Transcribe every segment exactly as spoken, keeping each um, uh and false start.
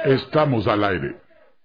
Estamos al aire.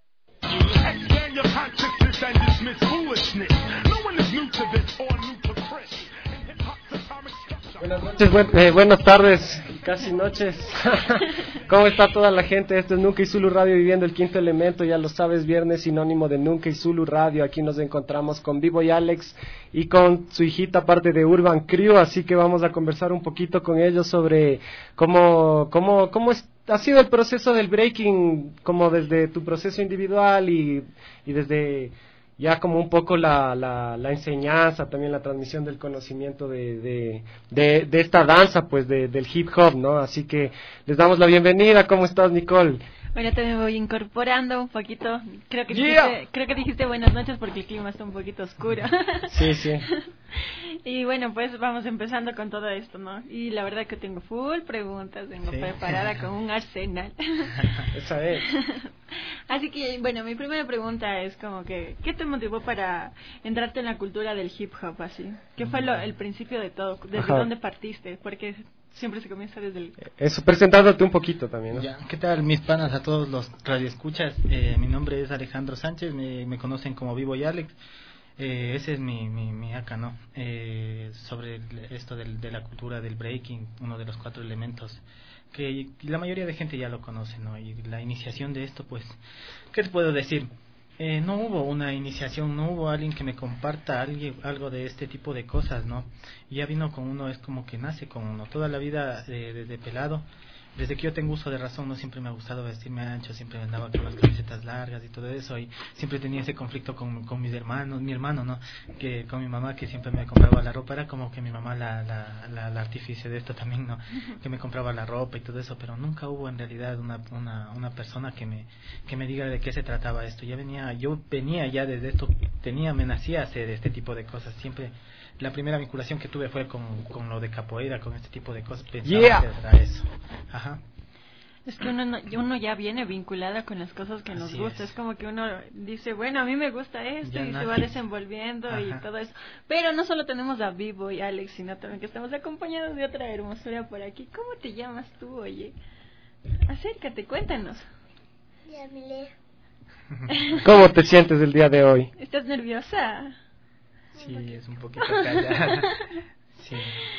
Buenas noches, buen, eh, buenas tardes, casi noches. ¿Cómo está toda la gente? Esto es Nunca y Zulu Radio, viviendo el quinto elemento, ya lo sabes, viernes sinónimo de Nunca y Zulu Radio. Aquí nos encontramos con Vivo y Alex y con su hijita, parte de Urban Crew, así que vamos a conversar un poquito con ellos sobre cómo, cómo, cómo es, ha sido el proceso del breaking, como desde tu proceso individual y, y desde ya como un poco la, la, la enseñanza, también la transmisión del conocimiento de, de, de, de esta danza, pues, de, del hip hop, ¿no? Así que les damos la bienvenida. ¿Cómo estás, Nicole? Bueno, te me voy incorporando un poquito. Creo que Yeah. dijiste, creo que dijiste buenas noches porque el clima está un poquito oscuro. Sí, sí. Y bueno, pues vamos empezando con todo esto, ¿no? Y la verdad que tengo full preguntas, vengo Sí. preparada con un arsenal. Esa es. Así que, bueno, mi primera pregunta es como que, ¿qué te motivó para entrarte en la cultura del hip hop así? ¿Qué fue lo, el principio de todo? ¿Desde Ajá. dónde partiste? Porque siempre se comienza desde el... Eso, presentándote un poquito también, ¿no? Ya, ¿qué tal mis panas a todos los radioescuchas? Eh, mi nombre es Alejandro Sánchez, me, me conocen como Vivo y Alex. Eh, ese es mi, mi, mi acá, ¿no? Eh, sobre el- esto del, de la cultura del breaking, uno de los cuatro elementos que la mayoría de gente ya lo conoce, ¿no? Y la iniciación de esto, pues, ¿qué te puedo decir? Eh, no hubo una iniciación, no hubo alguien que me comparta alguien, algo de este tipo de cosas, ¿no? Y ya vino con uno, es como que nace con uno, toda la vida eh, desde pelado. Desde que yo tengo uso de razón, no siempre me ha gustado vestirme ancho, siempre andaba con las camisetas largas y todo eso, y siempre tenía ese conflicto con, con mis hermanos, mi hermano, ¿no? Que con mi mamá, que siempre me compraba la ropa, era como que mi mamá la, la, la, la artífice de esto también, ¿no? Que me compraba la ropa y todo eso, pero nunca hubo en realidad una, una, una persona que me, que me diga de qué se trataba esto. Ya venía, yo venía ya desde esto, tenía, me nacía a hacer este tipo de cosas, siempre. La primera vinculación que tuve fue con, con lo de capoeira, con este tipo de cosas. Pensaba Yeah. que era eso. Ajá. Es que uno, no- uno ya viene vinculada con las cosas que nos Así gusta. es. Es como que uno dice, bueno, a mí me gusta esto Ya y se nace. va desenvolviendo y Ajá. todo eso. Pero no solo tenemos a Vivo y Alex, sino también que estamos acompañados de otra hermosura por aquí. ¿Cómo te llamas tú, oye? Acércate, cuéntanos. Yamile. ¿Cómo te sientes el día de hoy? ¿Estás nerviosa? Sí, es un poquito callada. Sí.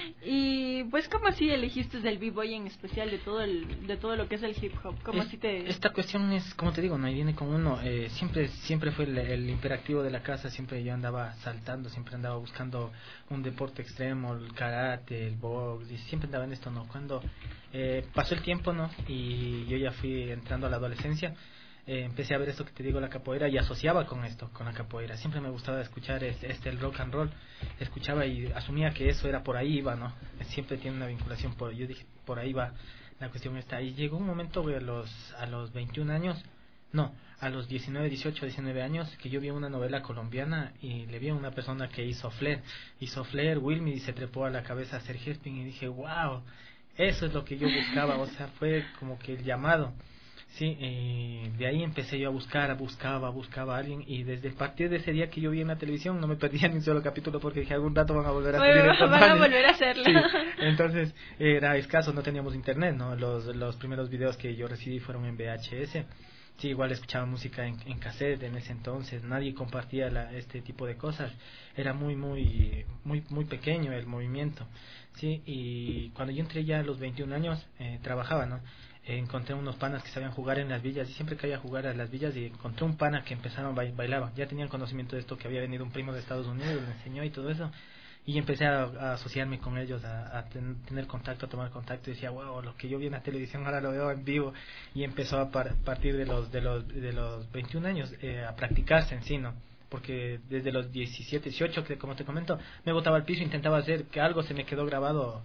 Y pues, ¿cómo así elegiste del B-Boy en especial, de todo el, de todo lo que es el hip hop? ¿Cómo Es- así te...? Esta cuestión es, como te digo, no, y viene con uno. Eh, siempre siempre fue el, el imperativo de la casa. Siempre yo andaba saltando, siempre andaba buscando un deporte extremo, el karate, el box, y siempre andaba en esto, ¿no? Cuando eh, pasó el tiempo, ¿no? Y yo ya fui entrando a la adolescencia. Eh, empecé a ver esto que te digo, la capoeira, y asociaba con esto, con la capoeira. Siempre me gustaba escuchar este, este el rock and roll. Escuchaba y asumía que eso era por ahí iba, ¿no? Siempre tiene una vinculación por, yo dije, por ahí va la cuestión está. Y llegó un momento, güey, a los a los veintiún años, no, a los diecinueve, dieciocho, diecinueve años, que yo vi una novela colombiana y le vi a una persona que hizo Flair, hizo Flair, Wilmy, y se trepó a la cabeza a hacer Herping, y dije, wow, eso es lo que yo buscaba. O sea, fue como que el llamado. Sí, eh, de ahí empecé yo a buscar, buscaba, buscaba a alguien, y desde el partir de ese día que yo vi en la televisión no me perdía ni un solo capítulo, porque dije, algún rato van a volver a Bueno, salir estos van a manes. volver a hacerlo. Sí, entonces era escaso, no teníamos internet, ¿no? Los, los primeros videos que yo recibí fueron en V H S. Sí, igual escuchaba música en, en cassette en ese entonces, nadie compartía la, este tipo de cosas, era muy, muy, muy, muy pequeño el movimiento, sí, y cuando yo entré ya a los veintiún años, eh, trabajaba, ¿no? Eh, encontré unos panas que sabían jugar en las villas, y siempre que iba a jugar a las villas, y encontré un pana que empezaron a bailar, bailaba, ya tenían conocimiento de esto, que había venido un primo de Estados Unidos, me enseñó y todo eso, y empecé a, a asociarme con ellos, a, a ten, tener contacto, a tomar contacto, y decía, wow, lo que yo vi en la televisión ahora lo veo en vivo, y empezó a par, partir de los de los de los veintiún años eh, a practicarse en sí, ¿no? Porque desde los diecisiete, dieciocho, que como te comento, me botaba al piso, intentaba hacer que algo se me quedó grabado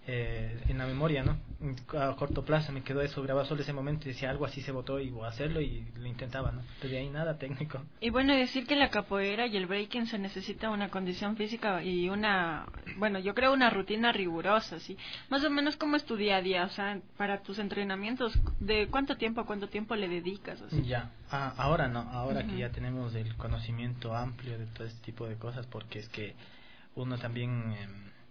eh, en la memoria, ¿no? A corto plazo me quedó eso grabado solo ese momento, y decía, algo así se botó y voy a hacerlo, y lo intentaba, ¿no? Pero de ahí nada técnico. Y bueno, decir que la capoeira y el breaking se necesita una condición física y una, bueno, yo creo una rutina rigurosa, ¿sí? Más o menos como es tu día a día, o sea, para tus entrenamientos, ¿de cuánto tiempo a cuánto tiempo le dedicas? Así? Ya, ah, ahora no, ahora Uh-huh. que ya tenemos el conocimiento amplio de todo este tipo de cosas, porque es que uno también eh,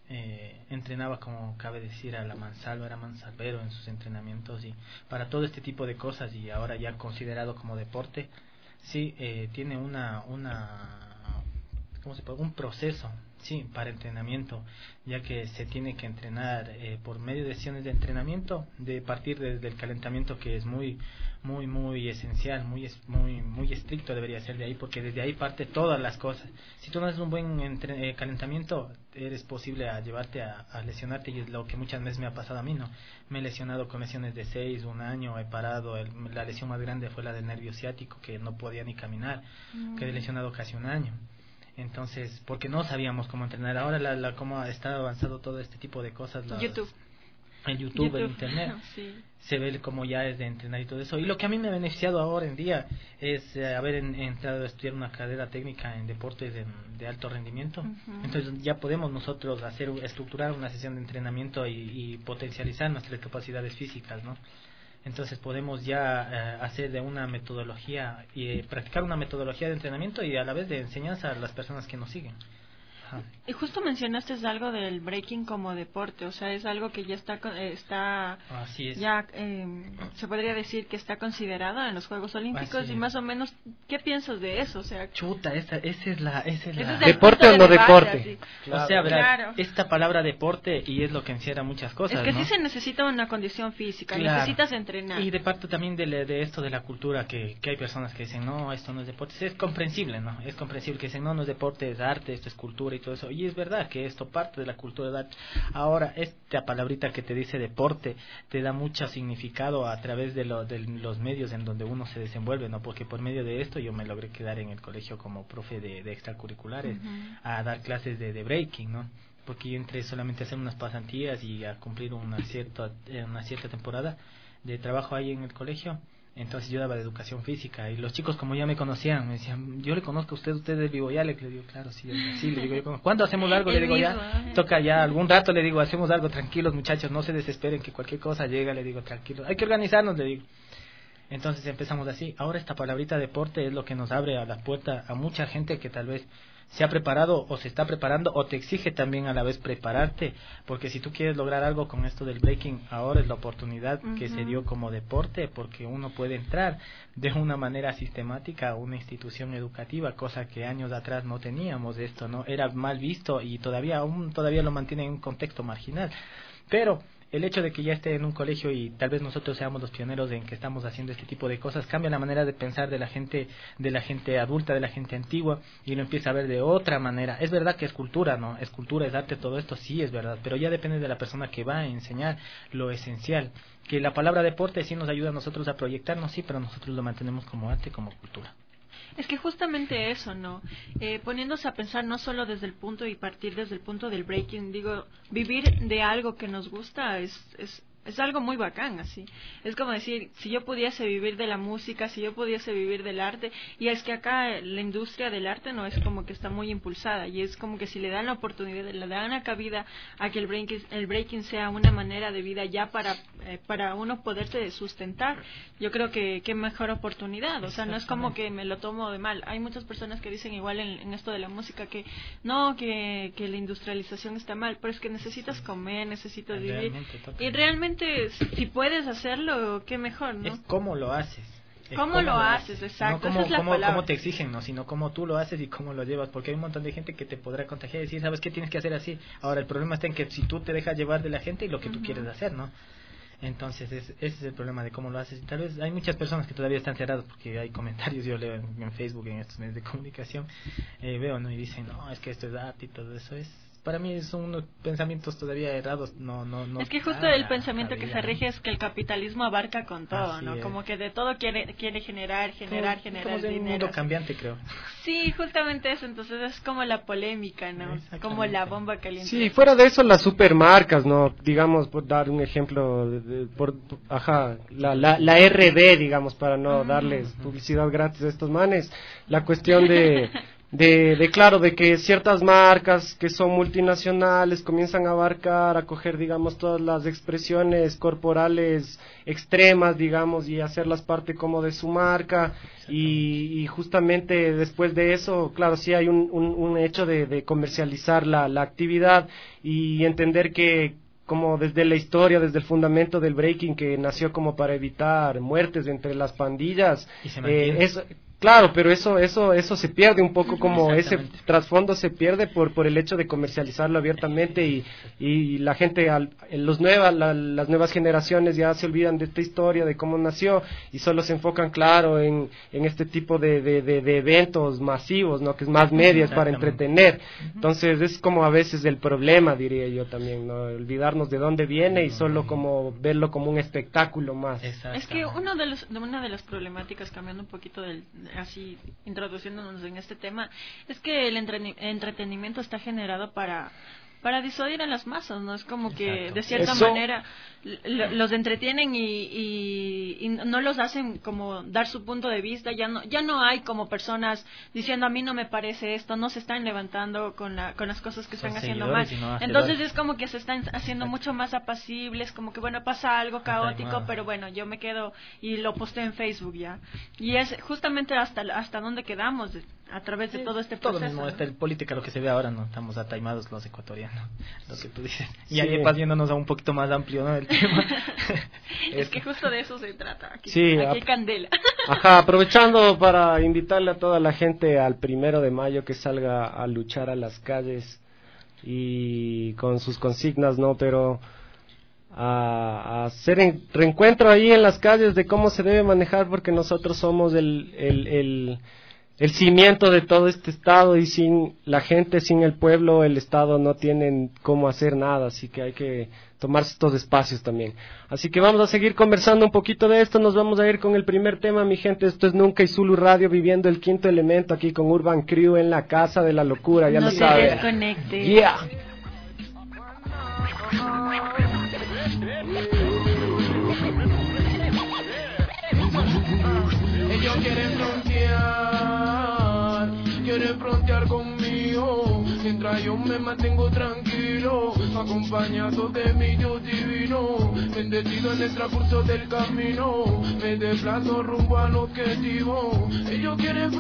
eh, entrenaba, como cabe decir, a la mansalva, era mansalvero en sus entrenamientos y para todo este tipo de cosas, y ahora ya considerado como deporte, sí, eh, tiene una, una, ¿cómo se puede? Un proceso, sí, para entrenamiento, ya que se tiene que entrenar eh, por medio de sesiones de entrenamiento, de partir desde el calentamiento, que es muy, muy, muy esencial, muy, muy, muy estricto debería ser de ahí, porque desde ahí parte todas las cosas. Si tú no haces un buen entre, eh, calentamiento, eres posible a llevarte a, a lesionarte, y es lo que muchas veces me ha pasado a mí, ¿no? Me he lesionado con lesiones de seis, un año, he parado, el, la lesión más grande fue la del nervio ciático, que no podía ni caminar, mm. quedé lesionado casi un año. Entonces, porque no sabíamos cómo entrenar. Ahora, la, la cómo está avanzado todo este tipo de cosas. Las, YouTube. El YouTube, YouTube. el Internet. Sí. Se ve como ya es de entrenar y todo eso. Y lo que a mí me ha beneficiado ahora en día es eh, haber en, entrado a estudiar una carrera técnica en deportes de, de alto rendimiento. Uh-huh. Entonces, ya podemos nosotros hacer estructurar una sesión de entrenamiento y, y potencializar nuestras capacidades físicas, ¿no? Entonces podemos ya eh, hacer de una metodología y eh, practicar una metodología de entrenamiento y a la vez de enseñanza a las personas que nos siguen. Ajá. Y justo mencionaste algo del breaking como deporte, o sea, es algo que ya está está Así es. ya eh, se podría decir que está considerado en los Juegos Olímpicos. Así y más es. O menos, ¿qué piensas de eso? O sea, chuta, esa, esa es la, esa es la... Es deporte o no de deporte. Claro. O sea, verdad, claro. Esta palabra deporte y es lo que encierra muchas cosas. Es que ¿no? sí se necesita una condición física, claro. Necesitas entrenar. Y de parte también de, de esto de la cultura, que, que hay personas que dicen, no, esto no es deporte. Es comprensible, ¿no? Es comprensible que dicen, no, no es deporte, es arte, esto es cultura y todo eso. Y es verdad que esto parte de la cultura de arte. Ahora, esta palabrita que te dice deporte te da mucho significado a través de, lo, de los medios en donde uno se desenvuelve, ¿no? Porque por medio de esto yo me logré quedar en el colegio como profe de, de extracurriculares, uh-huh. a dar clases de, de breaking, ¿no? Porque yo entré solamente a hacer unas pasantías y a cumplir una cierta, una cierta temporada de trabajo ahí en el colegio. Entonces yo daba de educación física y los chicos, como ya me conocían, me decían, yo le conozco a usted, usted es Vivo Yalek. Le digo, claro, sí, sí, le digo, yo conozco. ¿Cuándo hacemos algo? Le digo, ya, toca ya, algún rato le digo, hacemos algo, tranquilos muchachos, no se desesperen que cualquier cosa llega, le digo, tranquilos, hay que organizarnos, le digo. Entonces empezamos así. Ahora esta palabrita deporte es lo que nos abre a la puerta a mucha gente que tal vez se ha preparado o se está preparando o te exige también a la vez prepararte, porque si tú quieres lograr algo con esto del breaking, ahora es la oportunidad uh-huh. que se dio como deporte, porque uno puede entrar de una manera sistemática a una institución educativa, cosa que años atrás no teníamos esto, ¿no? Era mal visto y todavía aún todavía lo mantiene en un contexto marginal, pero el hecho de que ya esté en un colegio y tal vez nosotros seamos los pioneros en que estamos haciendo este tipo de cosas cambia la manera de pensar de la gente, de la gente adulta, de la gente antigua, y lo empieza a ver de otra manera. Es verdad que es cultura, ¿no? Es cultura, es arte, todo esto sí es verdad, pero ya depende de la persona que va a enseñar lo esencial. Que la palabra deporte sí nos ayuda a nosotros a proyectarnos, sí, pero nosotros lo mantenemos como arte, como cultura. Es que justamente eso, ¿no? Eh, poniéndose a pensar no solo desde el punto y partir desde el punto del breaking, digo, vivir de algo que nos gusta es, es, es algo muy bacán, así. Es como decir, si yo pudiese vivir de la música, si yo pudiese vivir del arte, y es que acá la industria del arte no es como que está muy impulsada, y es como que si le dan la oportunidad, le dan una cabida a que el breaking, el breaking sea una manera de vida ya para, eh, para uno poderse sustentar, yo creo que qué mejor oportunidad. O sea, no es como que me lo tomo de mal. Hay muchas personas que dicen igual en, en esto de la música que no, que, que la industrialización está mal, pero es que necesitas comer, necesitas vivir, y realmente si puedes hacerlo, qué mejor, ¿no? Es cómo lo haces. ¿Cómo, ¿Cómo lo haces? haces? Exacto. No cómo, esa es la cómo, palabra. cómo te exigen, no, sino cómo tú lo haces y cómo lo llevas, porque hay un montón de gente que te podrá contagiar y decir, ¿sabes qué? Tienes que hacer así. Ahora, el problema está en que si tú te dejas llevar de la gente y lo que uh-huh. tú quieres hacer, ¿no? Entonces, es, ese es el problema de cómo lo haces. Y tal vez hay muchas personas que todavía están cerradas, porque hay comentarios, yo leo en, en Facebook, en estos medios de comunicación, eh, veo, ¿no? Y dicen, no, es que esto es arte y todo eso es... Para mí son unos pensamientos todavía errados, no, no, no. Es que justo el pensamiento que se rige es que el capitalismo abarca con todo, Así ¿no? Es. Como que de todo quiere quiere generar, generar, como, generar como de dinero. un mundo cambiante, creo. Sí, justamente eso, entonces es como la polémica, ¿no? Como la bomba caliente. Sí, fuera de eso las supermarcas, ¿no? Digamos, por dar un ejemplo, de, por, ajá, la, la, la R B, digamos, para no uh-huh. darles publicidad gratis a estos manes, la cuestión de... de, de claro, de que ciertas marcas que son multinacionales comienzan a abarcar, a coger, digamos, todas las expresiones corporales extremas, digamos, y hacerlas parte como de su marca, y, y justamente después de eso, claro, sí hay un, un, un hecho de, de comercializar la, la actividad y entender que como desde la historia, desde el fundamento del breaking que nació como para evitar muertes entre las pandillas, Y se eh, mantiene. es, claro, pero eso eso eso se pierde un poco, como ese trasfondo se pierde por por el hecho de comercializarlo abiertamente, y, y la gente, al, los nuevas la, las nuevas generaciones ya se olvidan de esta historia, de cómo nació, y solo se enfocan, claro, en, en este tipo de, de, de, de eventos masivos, ¿no? Que es más medias para entretener. Entonces es como a veces el problema, diría yo también, ¿no? Olvidarnos de dónde viene y solo como verlo como un espectáculo más. Es que uno de los, de una de las problemáticas, cambiando un poquito del, así introduciéndonos en este tema, es que el entreni- entretenimiento está generado para para disuadir a las masas, ¿no? Es como que Exacto. de cierta Eso... manera l- los entretienen y, y, y no los hacen como dar su punto de vista. Ya no ya no hay como personas diciendo a mí no me parece esto, no se están levantando con la, con las cosas que Son están haciendo mal. seguidores y no hacedores. Entonces es como que se están haciendo Exacto. mucho más apacibles, como que bueno, pasa algo caótico, Ataimado. pero bueno, yo me quedo y lo posteo en Facebook ya. Y es justamente hasta hasta dónde quedamos de- a través de todo este Todo proceso. mismo, ¿no? esta el política, lo que se ve ahora, no estamos ataimados los ecuatorianos, lo que tú dices. Y Sí. ahí pasándonos a un poquito más amplio, ¿no? El tema. Es que justo de eso se trata. Aquí, Sí, aquí ap- hay candela. Ajá, aprovechando para invitarle a toda la gente al primero de mayo que salga a luchar a las calles y con sus consignas, ¿no? Pero a, a hacer en- reencuentro ahí en las calles de cómo se debe manejar, porque nosotros somos el, el, el, el cimiento de todo este estado, y sin la gente, sin el pueblo, el estado no tiene cómo hacer nada, así que hay que tomarse estos espacios también. Así que vamos a seguir conversando un poquito de esto, nos vamos a ir con el primer tema, mi gente. Esto es Nunca y Zulu Radio, viviendo el quinto elemento aquí con Urban Crew en la casa de la locura, ya No lo te saben. desconectes. Yeah. Ellos quieren frontear, quieren frontear conmigo, mientras yo me mantengo tranquilo, acompañado de mi Dios divino, bendecido en el transcurso del camino, me desplazo rumbo al objetivo. Ellos quieren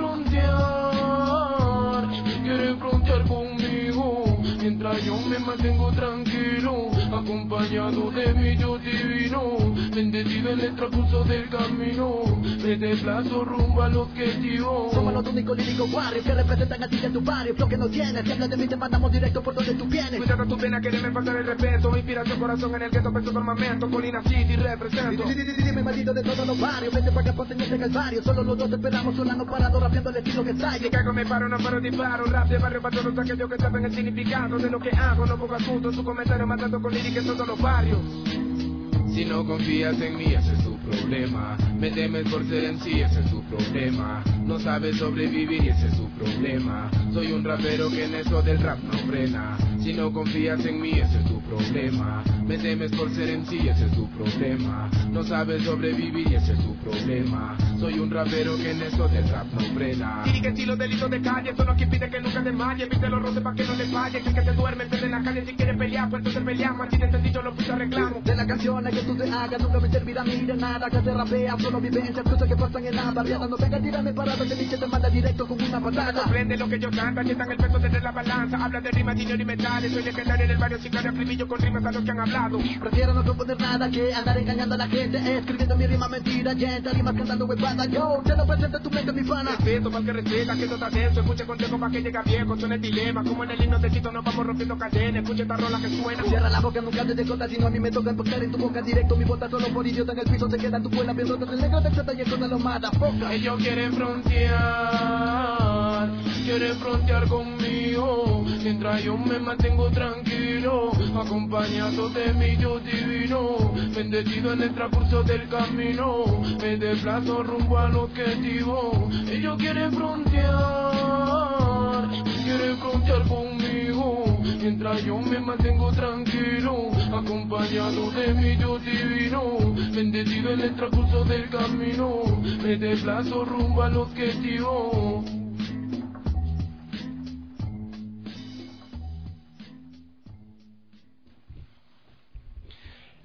frontear, quieren frontear conmigo, mientras yo me mantengo tranquilo, acompañado de mi Dios divino, bendecido en el transcurso del camino, me desplazo rumbo al objetivo. Somos los únicos líricos barrios que representan a ti y a tu barrio. Lo que no tienes, si hablas de mí te mandamos directo por donde tú vienes. Cuidado tu pena, quererme faltar el respeto, inspiración, corazón en el que tope su armamento, Colina City represento. Dime maldito de todos los barrios, vete pa' acá ponte en este calvario. Solo los dos esperamos, solano parado, rapeando el estilo que traigo. Si cago me paro, no paro, disparo, rap de barrio para todos aquellos que saben el significado de lo que hago, no pongo asunto, su comentario matando con lírica en todos los barrios. Si no confías en mí, ese es tu problema. Me temes por ser en sí, ese es tu problema. No sabes sobrevivir y ese es tu problema. Soy un rapero que en eso del rap no frena. Si no confías en mí, ese es tu problema. Me temes por ser en sí, ese es tu problema. No sabes sobrevivir y ese es tu problema. Soy un rapero que en eso del rap no frena. Y que estilo delito de calle, eso no que pide que nunca te malle. Viste los roces pa' que no le falle. Que, que te duermes en la calle si quieres pelear, pues entonces peleamos. Así de sencillo lo puse a reclamo. De las canciones que tú te hagas nunca me servirá a mí de nada. Que te rapea, solo vivencias, cosas que pasan en la barriada. No vengas a tirarme parado, que dice te manda directo con una patada. Comprende lo que yo canto, aquí están el peso desde la balanza. Habla de rimas, dinero y metales. Soy legendario en el barrio, sicario, acribillo con rimas a los que han hablado. Prefiero no componer nada que andar engañando a la gente, escribiendo mi rima mentira, gente, rimas cantando huevada. Yo te lo presento en tu mente, mi pana. Respeto para el que respeta, que esto está denso. Escuche consejo para que llega viejo, son el dilema. Como en el himno de Tito nos vamos rompiendo cadenas. Escuche esta rola que suena. Cierra la boca, nunca te de contar, sino a mí me toca empujar en tu boca directo. Mi bota solo por idiota en el piso, se queda tu cuela bien rota. El negro del Z y el cosa lo mata, foca. Ellos quieren frontear, quieren frontear conmigo, mientras yo me mantengo tranquilo, acompañado de mi Dios divino, bendecido en el transcurso del camino, me desplazo rumbo al objetivo. Ellos quieren frontear, quieren frontear conmigo, mientras yo me mantengo tranquilo, acompañado de mi Dios divino, bendecido en el transcurso del camino, me desplazo rumbo al objetivo.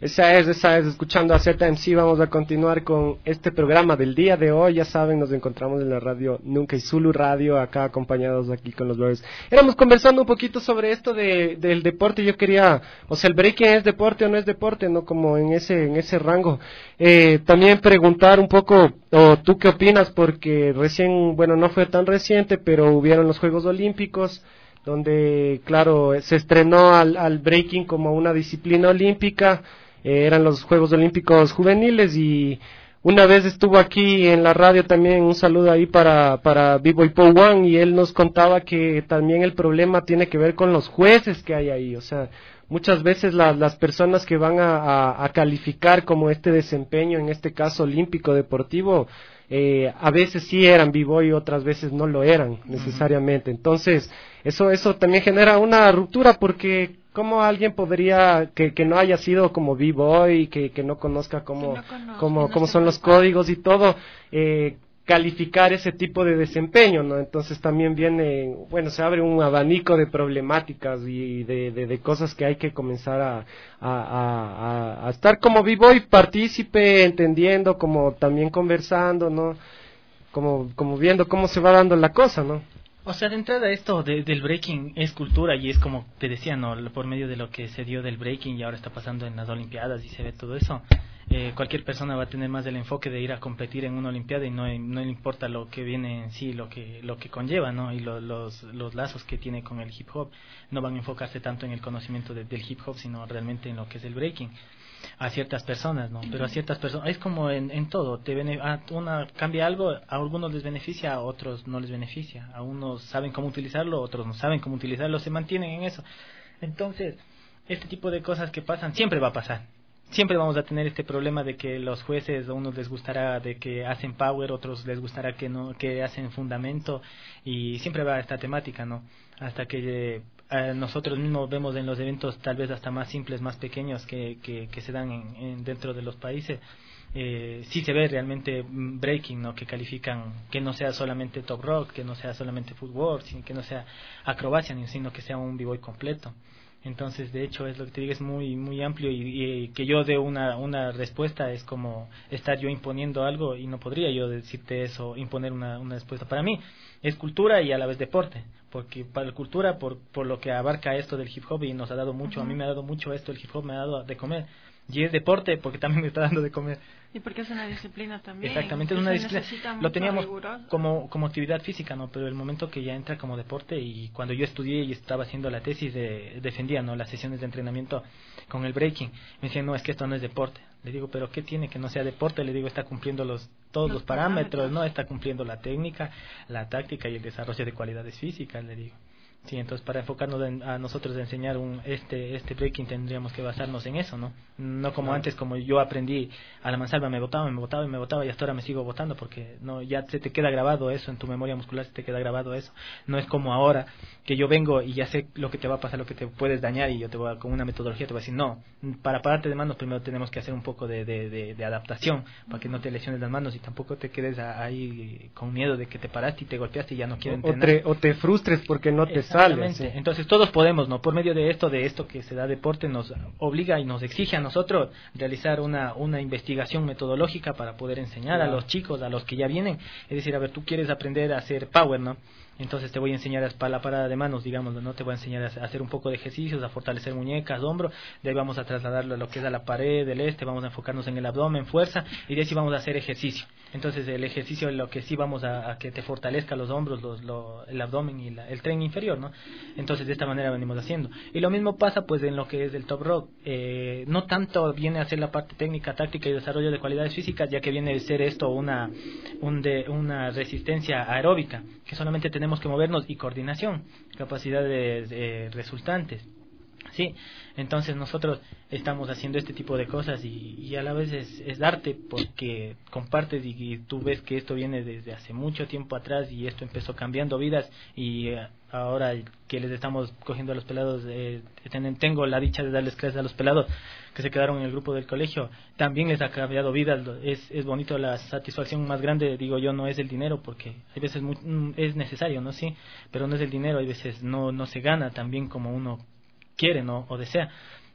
Esa es, esa es, escuchando a Z M C. Vamos a continuar con este programa del día de hoy. Ya saben, nos encontramos en la radio Nunca Isulu Radio, acá acompañados aquí con los brothers. Éramos conversando un poquito sobre esto de, del deporte. Yo quería, o sea, el breaking es deporte o no es deporte, ¿no? Como en ese, en ese rango. Eh, también preguntar un poco, o tú qué opinas, porque recién, bueno, no fue tan reciente, pero hubieron los Juegos Olímpicos, donde, claro, se estrenó al, al breaking como una disciplina olímpica. Eh, eran los Juegos Olímpicos Juveniles y una vez estuvo aquí en la radio también, un saludo ahí para, para B-Boy Po One, y él nos contaba que también el problema tiene que ver con los jueces que hay ahí. O sea, muchas veces la, las personas que van a, a, a calificar como este desempeño, en este caso olímpico deportivo, eh, a veces sí eran B-Boy y otras veces no lo eran necesariamente. Entonces, eso, eso también genera una ruptura, porque ¿cómo alguien podría, que, que no haya sido como B-Boy, que, que no conozca cómo, no conozca, cómo, no cómo son los prepara. códigos y todo, eh, calificar ese tipo de desempeño, ¿no? Entonces también viene, bueno, se abre un abanico de problemáticas y de, de, de cosas que hay que comenzar a, a, a, a estar como B-Boy, partícipe, entendiendo, como también conversando, ¿no? Como, como viendo cómo se va dando la cosa, ¿no? O sea, de entrada esto de, del breaking es cultura, y es como te decía, ¿no? Por medio de lo que se dio del breaking y ahora está pasando en las Olimpiadas y se ve todo eso, eh, cualquier persona va a tener más el enfoque de ir a competir en una Olimpiada y no, no le importa lo que viene en sí, lo que lo que conlleva, ¿no? Y lo, los, los lazos que tiene con el hip hop. No van a enfocarse tanto en el conocimiento de, del hip hop, sino realmente en lo que es el breaking. A ciertas personas, ¿no? Pero a ciertas personas, es como en, en todo, te bene, a una cambia algo, a algunos les beneficia, a otros no les beneficia, a unos saben cómo utilizarlo, otros no saben cómo utilizarlo, se mantienen en eso. Entonces, este tipo de cosas que pasan, siempre va a pasar. Siempre vamos a tener este problema de que los jueces, a unos les gustará de que hacen power, otros les gustará que no, que hacen fundamento, y siempre va esta temática, ¿no? Hasta que eh, nosotros mismos vemos en los eventos tal vez hasta más simples, más pequeños que, que, que se dan en, en, dentro de los países, eh, sí se ve realmente breaking, ¿no? Que califican, que no sea solamente top rock, que no sea solamente footwork, sino que no sea acrobacia, sino que sea un b-boy completo. Entonces, de hecho, es lo que te digo, es muy muy amplio, y, y que yo dé una una respuesta es como estar yo imponiendo algo, y no podría yo decirte eso, imponer una, una respuesta. Para mí es cultura y a la vez deporte, porque para la cultura, por por lo que abarca esto del hip hop, y nos ha dado mucho, uh-huh. A mí me ha dado mucho esto, el hip hop me ha dado de comer, y es deporte porque también me está dando de comer. Y porque es una disciplina también. Exactamente, es una disciplina. Lo teníamos como como actividad física, ¿no? Pero el momento que ya entra como deporte, y cuando yo estudié y estaba haciendo la tesis, de, defendía, ¿no? Las sesiones de entrenamiento con el breaking. Me decían, no, es que esto no es deporte. Le digo, ¿pero qué tiene que no sea deporte? Le digo, está cumpliendo los todos los, los parámetros, parámetros, ¿no? Está cumpliendo la técnica, la táctica y el desarrollo de cualidades físicas, le digo. Sí, entonces para enfocarnos en, a nosotros de enseñar un, este este breaking tendríamos que basarnos en eso, ¿no? No como claro. Antes, como yo aprendí a la mansalva, me botaba, me botaba y me botaba, y hasta ahora me sigo botando, porque no ya se te queda grabado eso en tu memoria muscular, se te queda grabado eso. No es como ahora que yo vengo y ya sé lo que te va a pasar, lo que te puedes dañar, y yo te voy a, con una metodología te voy a decir, no, para pararte de manos primero tenemos que hacer un poco de, de, de, de adaptación para que no te lesiones las manos y tampoco te quedes ahí con miedo de que te paraste y te golpeaste y ya no quieres entrenar. O te, o te frustres porque no te sale. Sí. Entonces todos podemos, ¿no? Por medio de esto, de esto que se da deporte, nos obliga y nos exige a nosotros realizar una una investigación metodológica para poder enseñar claro. a los chicos, a los que ya vienen. Es decir, a ver, tú quieres aprender a hacer power, ¿no? Entonces te voy a enseñar para la parada de manos, digamos, ¿no? Te voy a enseñar a hacer un poco de ejercicios, a fortalecer muñecas, hombro, de ahí vamos a trasladarlo a lo que es a la pared del este, vamos a enfocarnos en el abdomen, fuerza, y de ahí sí vamos a hacer ejercicio. Entonces el ejercicio es lo que sí vamos a, a que te fortalezca los hombros, los, lo, el abdomen y la, el tren inferior, ¿no? Entonces de esta manera venimos haciendo. Y lo mismo pasa pues en lo que es el top rock, eh, no tanto viene a ser la parte técnica, táctica y desarrollo de cualidades físicas, ya que viene a ser esto una, un de, una resistencia aeróbica, que solamente tenemos tenemos que movernos, y coordinación, capacidades eh, resultantes. Sí, entonces nosotros estamos haciendo este tipo de cosas, y, y a la vez es, es arte, porque compartes y, y tú ves que esto viene desde hace mucho tiempo atrás, y esto empezó cambiando vidas, y eh, ahora que les estamos cogiendo a los pelados, eh, tengo la dicha de darles clases a los pelados que se quedaron en el grupo del colegio, también les ha cambiado vidas. Es, es bonito, la satisfacción más grande, digo yo, no es el dinero, porque hay veces muy, es necesario, ¿no? Sí, pero no es el dinero, hay veces no, no se gana también como uno quiere, ¿no? O desea,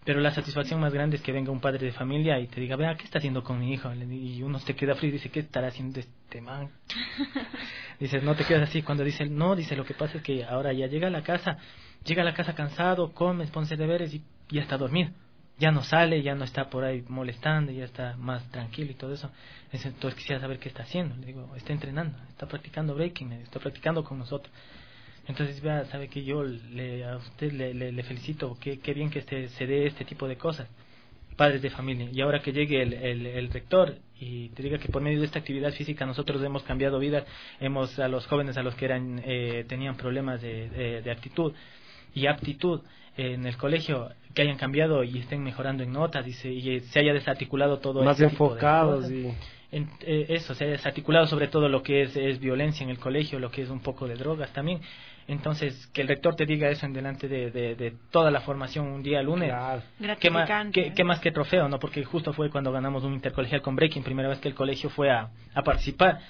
pero la satisfacción más grande es que venga un padre de familia y te diga, vea, ¿qué está haciendo con mi hijo? Y uno se queda frío y dice, ¿qué estará haciendo este man? Dices, no te quedas así. Cuando dice, no, dice, lo que pasa es que ahora ya llega a la casa, llega a la casa cansado, comes, ponse deberes y ya está dormido. Ya no sale, ya no está por ahí molestando, ya está más tranquilo y todo eso. Entonces quisiera saber qué está haciendo. Le digo, está entrenando, está practicando breaking, está practicando con nosotros. Entonces, vea, sabe que yo le, a usted le, le, le felicito, qué, qué bien que este, se dé este tipo de cosas, padres de familia. Y ahora que llegue el, el, el rector y te diga que por medio de esta actividad física nosotros hemos cambiado vidas, hemos a los jóvenes, a los que eran eh, tenían problemas de, de, de actitud y aptitud eh, en el colegio, que hayan cambiado y estén mejorando en notas y se, y se haya desarticulado todo más este enfocados tipo de y en, eh, eso, se ha desarticulado sobre todo lo que es, es violencia en el colegio, lo que es un poco de drogas también. Entonces, que el rector te diga eso en delante de, de, de toda la formación un día lunes, claro. ¿qué, más, qué, qué más que trofeo, ¿no? Porque justo fue cuando ganamos un intercolegial con breaking, primera vez que el colegio fue a, a participar,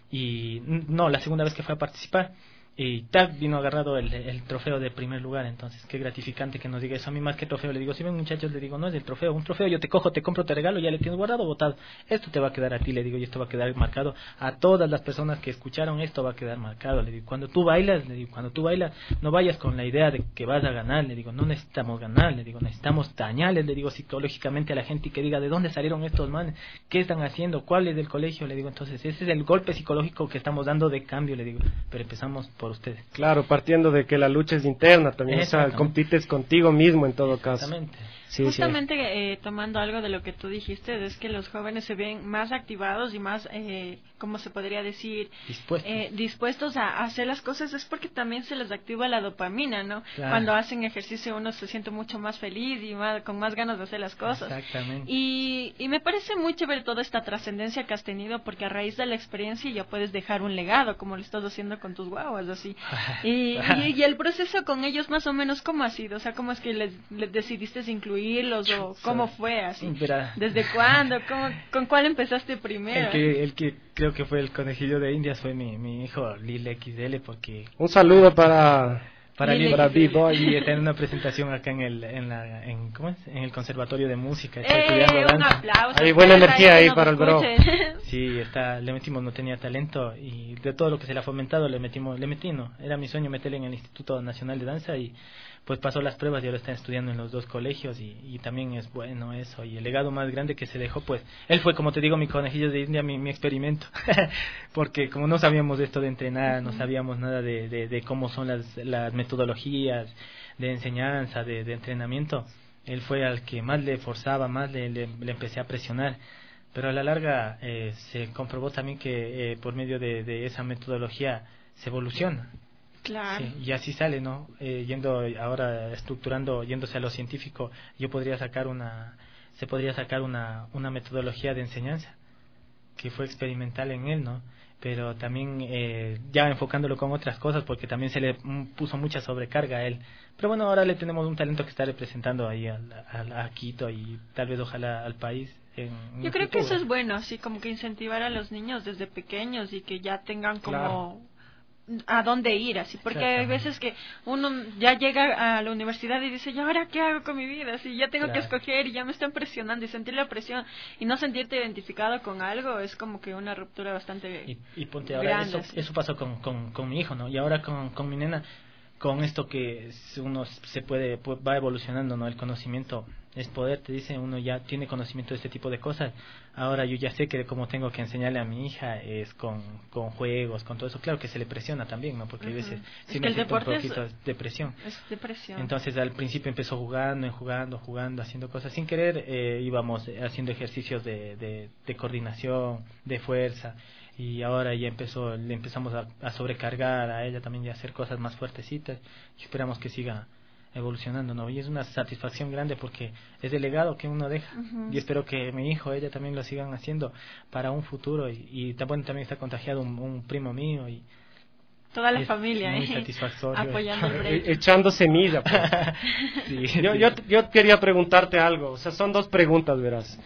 y no, la segunda vez que fue a participar, y tag vino agarrado el, el trofeo de primer lugar. Entonces qué gratificante que nos diga eso. A mí más que trofeo, le digo, si ven muchachos, le digo, no es el trofeo, un trofeo yo te cojo, te compro, te regalo, ya le tienes guardado, botado, esto te va a quedar a ti, le digo, y esto va a quedar marcado a todas las personas que escucharon, esto va a quedar marcado, le digo, cuando tú bailas, le digo, cuando tú bailas, no vayas con la idea de que vas a ganar, le digo, no necesitamos ganar, le digo, necesitamos dañarles, le digo, psicológicamente a la gente y que diga, ¿de dónde salieron estos manes? ¿Qué están haciendo? ¿Cuál es del colegio? Le digo, entonces ese es el golpe psicológico que estamos dando de cambio, le digo, pero empezamos por ustedes. Claro, partiendo de que la lucha es interna también, o sea, compites contigo mismo en todo caso. Exactamente. Sí, Justamente sí. Eh, tomando algo de lo que tú dijiste, es que los jóvenes se ven más activados y más, eh, ¿cómo se podría decir? Dispuestos. Eh, dispuestos a hacer las cosas, es porque también se les activa la dopamina, ¿no? Claro. Cuando hacen ejercicio uno se siente mucho más feliz y más, con más ganas de hacer las cosas. Exactamente. Y, y me parece muy chévere toda esta trascendencia que has tenido, porque a raíz de la experiencia ya puedes dejar un legado, como lo estás haciendo con tus guaguas, así. y, y, y el proceso con ellos más o menos, ¿cómo ha sido? O sea, ¿cómo es que les, les decidiste incluirlos o cómo fue así? Verá. ¿Desde cuándo? ¿Cómo, ¿Con cuál empezaste primero? El que, el que creo que fue el conejillo de Indias fue mi, mi hijo Lil X L, porque un saludo para para Lil para X L. B-Boy y tener una presentación acá en el en la en ¿cómo es? En el conservatorio de música, está Eh, estudiando un danza. aplauso. Hay buena Espera, energía que ahí nos para el bro. escuche. Sí, está, le metimos, no tenía talento y de todo lo que se le ha fomentado le metimos, le metí, no, era mi sueño meterle en el Instituto Nacional de Danza y pues pasó las pruebas y ahora está estudiando en los dos colegios y, y también es bueno eso. Y el legado más grande que se dejó, pues él fue, como te digo, mi conejillo de India, mi, mi experimento, porque como no sabíamos de esto de entrenar, no sabíamos nada de, de, de cómo son las, las metodologías de enseñanza, de, de entrenamiento, él fue al que más le forzaba, más le, le, le empecé a presionar. Pero a la larga eh, se comprobó también que eh, por medio de, de esa metodología se evoluciona. Claro. Sí, y así sale, ¿no? Eh, yendo ahora estructurando, yéndose a lo científico, yo podría sacar una, se podría sacar una, una metodología de enseñanza que fue experimental en él, ¿no? Pero también eh, ya enfocándolo con otras cosas, porque también se le puso mucha sobrecarga a él. Pero bueno, ahora le tenemos un talento que está representando ahí a, a, a Quito y tal vez ojalá al país. En, en Yo creo futuro. que eso es bueno, así como que incentivar a los niños desde pequeños y que ya tengan como Claro. a dónde ir, así, porque hay veces que uno ya llega a la universidad y dice, ¿y ahora qué hago con mi vida? Así, ya tengo Claro. que escoger y ya me están presionando, y sentir la presión y no sentirte identificado con algo es como que una ruptura bastante Y, y ponte ahora, grande, eso, sí. eso pasó con, con, con mi hijo, ¿no? Y ahora con, con mi nena, con esto que uno se puede, va evolucionando, ¿no? El conocimiento es poder, te dice, uno ya tiene conocimiento de este tipo de cosas. Ahora yo ya sé que como tengo que enseñarle a mi hija es con, con juegos, con todo eso. Claro que se le presiona también, ¿no? Porque Ujú. hay veces Es sí que el necesita un deporte es- poquito de presión. es depresión. Entonces al principio empezó jugando, jugando, jugando, haciendo cosas sin querer, eh, íbamos haciendo ejercicios de, de, de coordinación, de fuerza, y ahora ya empezó, le empezamos a, a sobrecargar a ella también y a hacer cosas más fuertecitas, y esperamos que siga evolucionando, ¿no? Y es una satisfacción grande porque es el legado que uno deja. Ujú. Y espero que mi hijo, ella también lo sigan haciendo para un futuro, y, y también, también está contagiado un, un primo mío y Toda la es familia muy ¿eh? satisfactorio. apoyando el E- break. echando semilla. Pues. Sí, Yo, sí. yo, yo quería preguntarte algo, o sea, son dos preguntas, verás.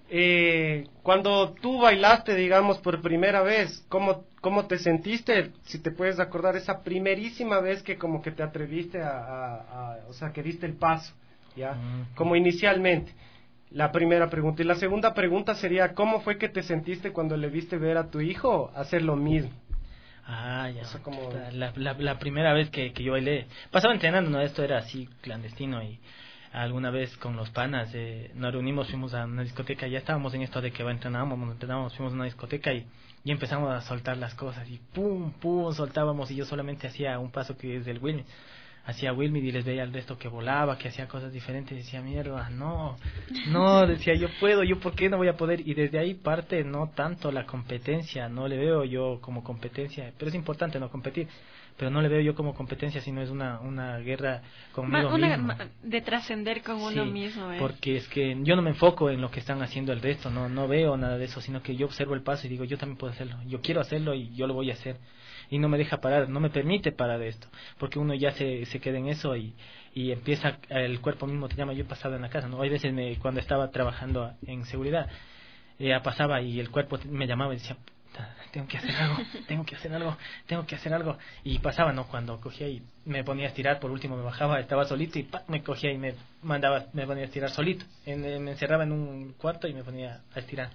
Eh, cuando tú bailaste, digamos, por primera vez, ¿cómo, cómo te sentiste? Si te puedes acordar esa primerísima vez que como que te atreviste a, a, a o sea, que diste el paso ¿ya? Mm. Como inicialmente. La primera pregunta. Y la segunda pregunta sería, ¿cómo fue que te sentiste cuando le viste ver a tu hijo hacer lo mismo? Ah, ya. O sea, como... la, la, la primera vez que, que yo bailé, pasaba entrenando, ¿no? Esto era así clandestino y alguna vez con los panas eh, nos reunimos, fuimos a una discoteca, ya estábamos en esto de que entrenábamos, entrenábamos, fuimos a una discoteca y, y empezamos a soltar las cosas y pum, pum, soltábamos y yo solamente hacía un paso que es del Wilmy. Hacía Wilmy y les veía al resto que volaba, que hacía cosas diferentes, y decía, mierda, no, no, decía, yo puedo, yo por qué no voy a poder, y desde ahí parte no tanto la competencia, no le veo yo como competencia, pero es importante no competir, pero no le veo yo como competencia, sino es una una guerra conmigo una, mismo. De trascender con uno Sí, mismo. ¿eh? Porque es que yo no me enfoco en lo que están haciendo el resto, no no veo nada de eso, sino que yo observo el paso y digo, yo también puedo hacerlo, yo quiero hacerlo y yo lo voy a hacer. Y no me deja parar, no me permite parar de esto, porque uno ya se, se queda en eso y, y empieza, el cuerpo mismo te llama. Yo he pasado en la casa, ¿no? Hay veces me, cuando estaba trabajando en seguridad, eh, pasaba y el cuerpo me llamaba y decía, tengo que hacer algo, tengo que hacer algo, tengo que hacer algo, y pasaba, ¿no? Cuando cogía y me ponía a estirar, por último me bajaba, estaba solito y ¡pac! Me cogía y me mandaba, me ponía a estirar solito, en, me encerraba en un cuarto y me ponía a estirar.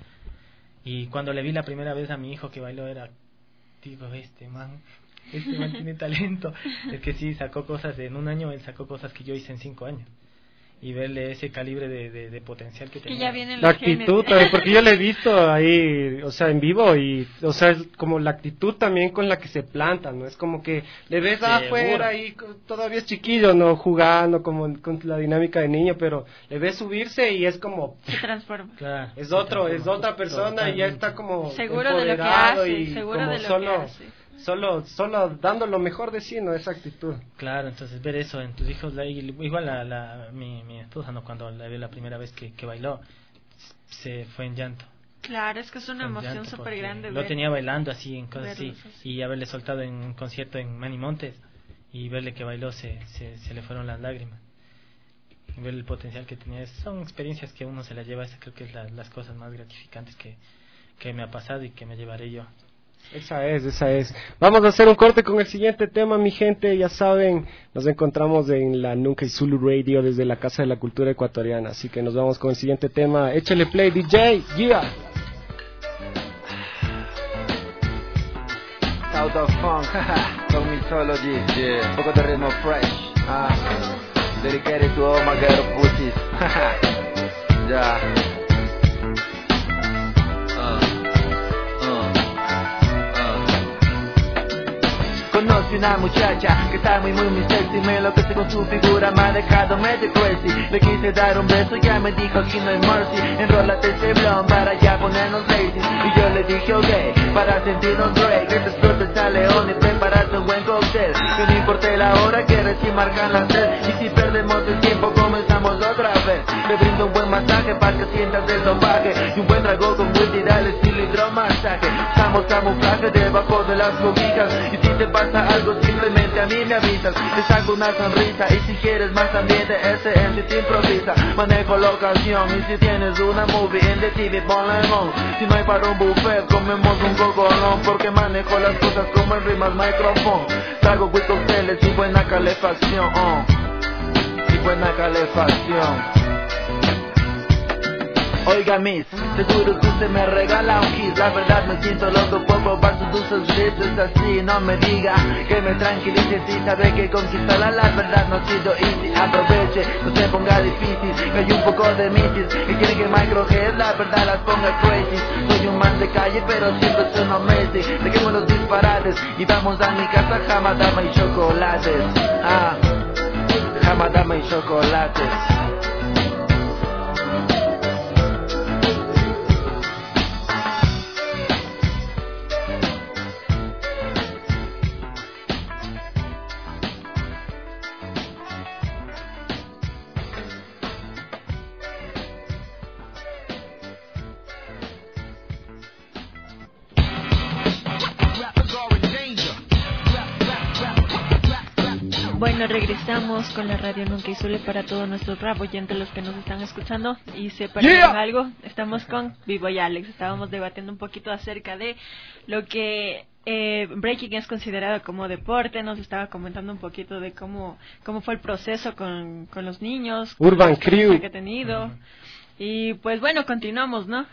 Y cuando le vi la primera vez a mi hijo que bailó era... digo, este man, este man tiene talento. Es que sí, sacó cosas, de, en un año él sacó cosas que yo hice en cinco años. Y verle ese calibre de, de, de potencial que, que tenía. ya viene La actitud también, porque yo le he visto ahí, o sea, en vivo, y, o sea, es como la actitud también con la que se planta, ¿no? Es como que le ves afuera y todavía es chiquillo, ¿no? Jugando como con la dinámica de niño, pero le ves subirse y es como... se transforma. Claro, es otro, es otra persona totalmente. Y ya está como seguro de lo que empoderado hace, y seguro como de lo solo, que hace. Solo, solo dando lo mejor de sí, ¿no? Esa actitud. Claro, entonces ver eso en tus hijos, la, igual la, la, mi, mi esposa, ¿no? Cuando la vio la primera vez que, que bailó, se fue en llanto. Claro, es que es una emoción súper grande. Lo ver, tenía bailando así, en cosas así, así, y haberle soltado en un concierto en Manny Montes, y verle que bailó, se, se, se le fueron las lágrimas. Y ver el potencial que tenía, son experiencias que uno se las lleva, esa creo que es la, las cosas más gratificantes que, que me ha pasado y que me llevaré yo. Esa es, esa es. Vamos a hacer un corte con el siguiente tema, mi gente. Ya saben, nos encontramos en la Nunca Zulu Radio desde la Casa de la Cultura Ecuatoriana. Así que nos vamos con el siguiente tema. Échale play, D J. Yeah. Out of funk, con mixology, yeah. Un poco de ritmo fresh. Ah. Dedicated to all my girl pussies. Ya. Conocí una muchacha que está muy muy muy sexy. Me enloquece con su figura, me ha dejado medio crazy. Le quise dar un beso, ya me dijo aquí no hay mercy. Enrólate ese blond para ya ponernos lazy. Y yo le dije ok, para sentirnos great. Que te explotes a león y prepararte un buen cóctel. Que no importe la hora, que recién marcan las tres. Y si perdemos el tiempo comenzamos otra vez. Te brindo un buen masaje para que sientas el dopaje. Y un buen trago con whisky, dale estilo hidromasaje. Usamos camuflaje debajo de las cobijas. Y si te pasa algo simplemente a mí me avisas. Te saco una sonrisa y si quieres más ambiente ese en ti te improvisa. Manejo la ocasión y si tienes una movie en the T V ponla en on. Si no hay para un buffet comemos un cocolón. Porque manejo las cosas como en rimas micrófono. Trago with cócteles y buena calefacción oh. Y buena calefacción. Oiga miss, seguro que usted me regala un kiss. La verdad me siento loco por probar sus dulces lips. Es así, no me diga que me tranquilice. Si sabe que conquistarla la verdad no ha sido easy. Aproveche, no se ponga difícil. Que hay un poco de misis que quiere que microhead la verdad las ponga crazy. Soy un man de calle pero siempre soy no Messi. Dejemos los disparates y vamos a mi casa. Jamás dame y chocolates. Ah, jamás dame y chocolates. Bueno, regresamos con la radio Nunca y Zulu para todos nuestros rap oyentes, los que nos están escuchando y se perdieron yeah. algo. Estamos con Vivo y Alex. Estábamos debatiendo un poquito acerca de lo que Eh, breaking es considerado como deporte, nos estaba comentando un poquito de cómo cómo fue el proceso con, con los niños, Urban Crew que ha tenido. Uh-huh. Y pues bueno, continuamos, ¿no?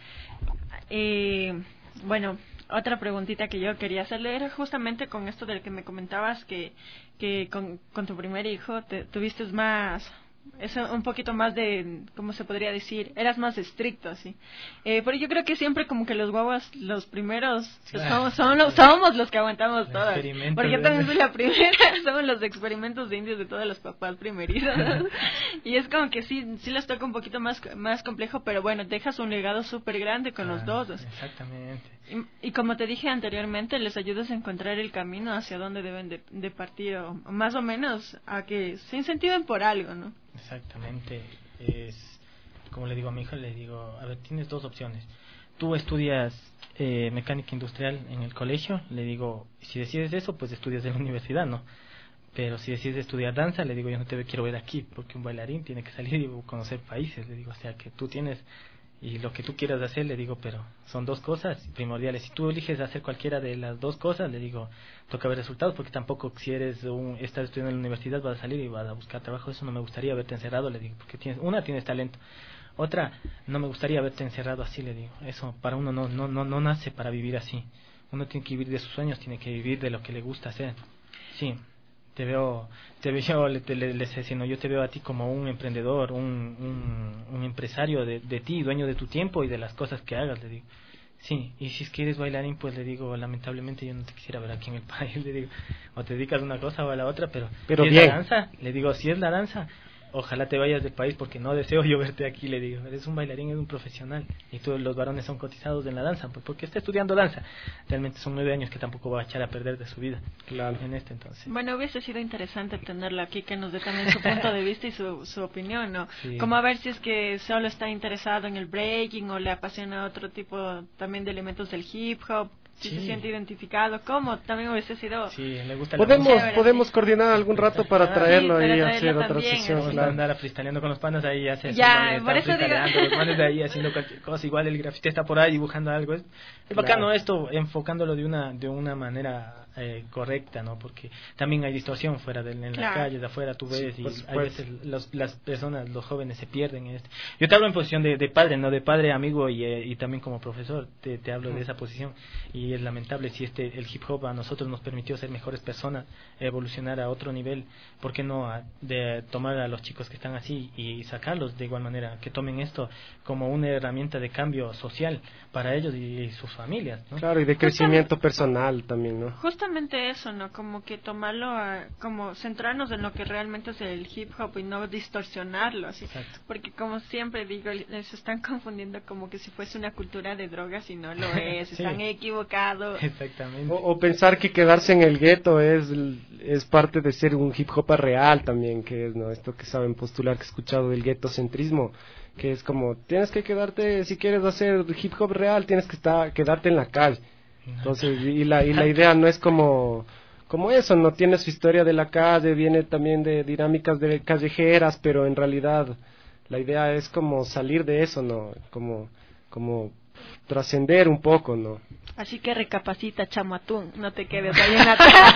Eh, bueno, otra preguntita que yo quería hacerle era justamente con esto del que me comentabas que que con, con tu primer hijo te, tuviste más es un poquito más de, ¿cómo se podría decir? Eras más estricto, así. Eh, pero yo creo que siempre como que los guaguas, los primeros, pues, somos, somos, los, somos los que aguantamos todas. Porque yo también soy la primera, somos los experimentos de indios de todos los papás primerizos. Y es como que sí, sí les toca un poquito más, más complejo, pero bueno, dejas un legado súper grande con ah, los dos. Exactamente. Y, y como te dije anteriormente, les ayudas a encontrar el camino hacia dónde deben de, de partir, o más o menos a que se incentiven por algo, ¿no? Exactamente, es como le digo a mi hija, le digo, a ver, tienes dos opciones. Tú estudias eh, mecánica industrial en el colegio, le digo, si decides eso, pues estudias en la universidad, ¿no? Pero si decides estudiar danza, le digo, yo no te quiero ver aquí, porque un bailarín tiene que salir y conocer países, le digo, o sea, que tú tienes y lo que tú quieras hacer, le digo, pero son dos cosas primordiales. Si tú eliges hacer cualquiera de las dos cosas, le digo, toca ver resultados, porque tampoco si eres un, estás estudiando en la universidad vas a salir y vas a buscar trabajo. Eso no me gustaría verte encerrado, le digo, porque tienes, una, tienes talento, otra, no me gustaría verte encerrado así, le digo. Eso para uno no, no, no, no nace para vivir así. Uno tiene que vivir de sus sueños, tiene que vivir de lo que le gusta hacer. Sí. Te veo, te veo, le, le, le sé, sino yo te veo a ti como un emprendedor, un, un, un empresario de, de ti, dueño de tu tiempo y de las cosas que hagas, le digo. Sí, y si es que eres bailarín, pues le digo, lamentablemente yo no te quisiera ver aquí en el país, le digo, o te dedicas a una cosa o a la otra, pero, pero si bien. es la danza, le digo, si es la danza, ojalá te vayas del país porque no deseo yo verte aquí, le digo. Eres un bailarín, eres un profesional y todos los varones son cotizados en la danza, pues porque está estudiando danza. Realmente son nueve años que tampoco va a echar a perder de su vida. Claro. En este entonces. Bueno, hubiese sido interesante tenerlo aquí, que nos dé también su punto de vista y su, su opinión, ¿no? Sí. Como a ver si es que solo está interesado en el breaking o le apasiona otro tipo también de elementos del hip hop. Si sí. se siente identificado, ¿cómo? También hubiese sido... Sí, me gusta podemos la podemos sí. coordinar algún rato para sí, traerlo para ahí y traerlo hacer otra también, sesión. Vamos a andar freestyleando con los panas ahí, hacer ya, por eso digo... los manes de ahí haciendo cualquier cosa, igual el grafite está por ahí dibujando algo. Es, es claro. Bacano esto, enfocándolo de una de una manera eh, correcta, ¿no? Porque también hay distorsión fuera de en las claro. calles, de afuera tú ves sí, y hay veces los, las personas, los jóvenes se pierden en este. Yo te hablo en posición de, de padre, no de padre, amigo y, eh, y también como profesor, te, te hablo mm. de esa posición y es lamentable si este el hip hop a nosotros nos permitió ser mejores personas, evolucionar a otro nivel, ¿por qué no a, de tomar a los chicos que están así y sacarlos de igual manera, que tomen esto como una herramienta de cambio social para ellos y, y sus familias, ¿no? Claro, y de crecimiento personal también, ¿no? Justamente eso, ¿no? Como que tomarlo, a, como centrarnos en lo que realmente es el hip hop y no distorsionarlo, así. Exacto. Porque como siempre digo, se están confundiendo como que si fuese una cultura de drogas y no lo es, sí. Están equivocados. Exactamente. O, o pensar que quedarse en el gueto es es parte de ser un hip hop real también, que es, ¿no? Esto que saben postular, que he escuchado del guetocentrismo, que es como, tienes que quedarte, si quieres hacer hip hop real, tienes que estar quedarte en la calle. Entonces, y la y la idea no es como como eso, no tiene su historia de la calle, viene también de dinámicas de callejeras, pero en realidad la idea es como salir de eso, ¿no? Como como trascender un poco, ¿no? Así que recapacita, chamatún, no te quedes ahí en atrás.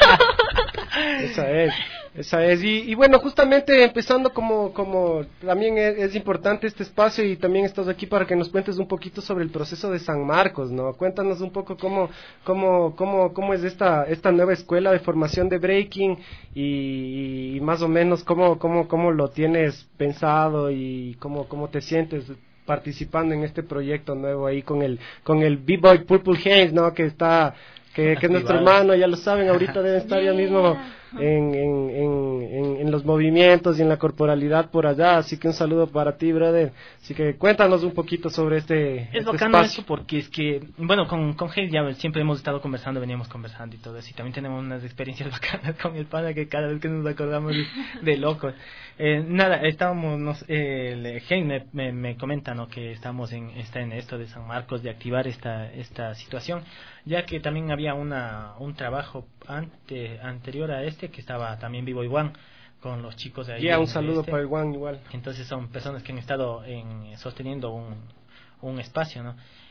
Esa es, esa es. Y, y bueno, justamente empezando como como también es, es importante este espacio y también estás aquí para que nos cuentes un poquito sobre el proceso de San Marcos, ¿no? Cuéntanos un poco cómo cómo cómo cómo es esta esta nueva escuela de formación de breaking y, y más o menos cómo cómo cómo lo tienes pensado y cómo cómo te sientes participando en este proyecto nuevo ahí con el con el B-Boy Purple Haze, ¿no? Que está que, que es nuestro hermano, ya lo saben, ahorita deben estar ya mismo en, en, en, en, en los movimientos y en la corporalidad por allá, así que un saludo para ti, brother. Así que cuéntanos un poquito sobre este, es este bacano espacio. eso porque es que, bueno, con, con Hale ya siempre hemos estado conversando, veníamos conversando y todo eso, y también tenemos unas experiencias bacanas con el pana que cada vez que nos acordamos de, de locos. Eh, nada, estábamos, nos, eh, Hale me, me, me comenta, ¿no? Que estamos en, está en esto de San Marcos, de activar esta, esta situación, ya que también había una un trabajo ante, anterior a este que estaba también Vivo Iguan con los chicos de ahí. Ya, yeah, un saludo este. para Iguan igual. Entonces son personas que han estado en, sosteniendo un, un espacio, ¿no?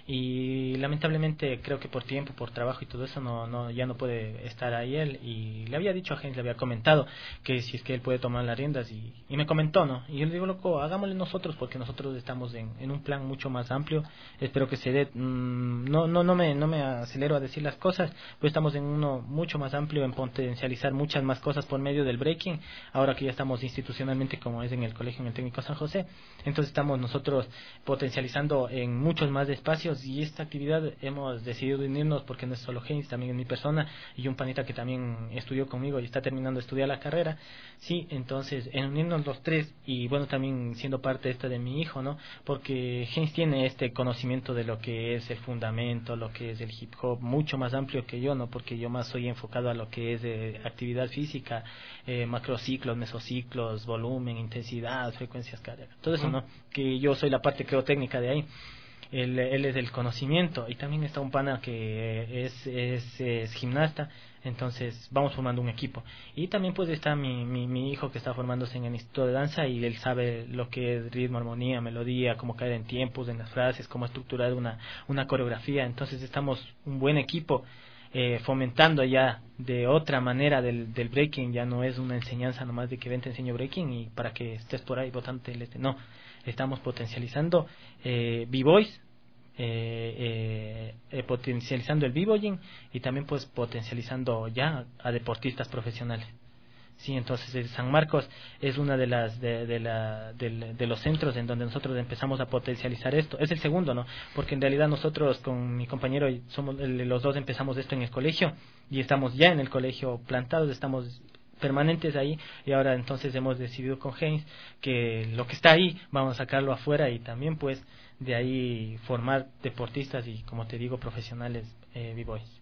y lamentablemente creo que por tiempo, por trabajo y todo eso no, no ya no puede estar ahí él, y le había dicho a James, le había comentado que si es que él puede tomar las riendas, y, y me comentó, ¿no? Y yo le digo, loco, hagámosle nosotros, porque nosotros estamos en, en un plan mucho más amplio, espero que se dé, mmm, no no no me no me acelero a decir las cosas, pues estamos en uno mucho más amplio, en potencializar muchas más cosas por medio del breaking, ahora que ya estamos institucionalmente como es en el colegio, en el técnico San José, entonces estamos nosotros potencializando en muchos más espacios, y esta actividad hemos decidido unirnos porque no es solo James, también es mi persona y un panita que también estudió conmigo y está terminando de estudiar la carrera, sí, entonces en unirnos los tres, y bueno, también siendo parte esta de mi hijo, ¿no? Porque James tiene este conocimiento de lo que es el fundamento, lo que es el hip hop, mucho más amplio que yo, ¿no? Porque yo más soy enfocado a lo que es eh, actividad física, eh, macrociclos, mesociclos, volumen, intensidad, frecuencias cardíacas, todo eso, ¿no? Que yo soy la parte creo técnica de ahí. Él, él es del conocimiento, y también está un pana que es, es, es gimnasta, entonces vamos formando un equipo. Y también pues está mi, mi, mi hijo que está formándose en el Instituto de Danza, y él sabe lo que es ritmo, armonía, melodía, cómo caer en tiempos, en las frases, cómo estructurar una, una coreografía, entonces estamos un buen equipo. Eh, fomentando ya de otra manera del, del breaking, ya no es una enseñanza nomás de que ven te enseño breaking y para que estés por ahí botante, no, estamos potencializando eh, b-boys, eh, eh, eh, potencializando el b-boying, y también pues potencializando ya a deportistas profesionales. Sí, entonces San Marcos es una de las de, de, la, de, de los centros en donde nosotros empezamos a potencializar esto. Es el segundo, ¿no? Porque en realidad nosotros con mi compañero somos los dos empezamos esto en el colegio, y estamos ya en el colegio plantados, estamos permanentes ahí, y ahora entonces hemos decidido con James que lo que está ahí vamos a sacarlo afuera, y también pues de ahí formar deportistas y, como te digo, profesionales eh, b-boys.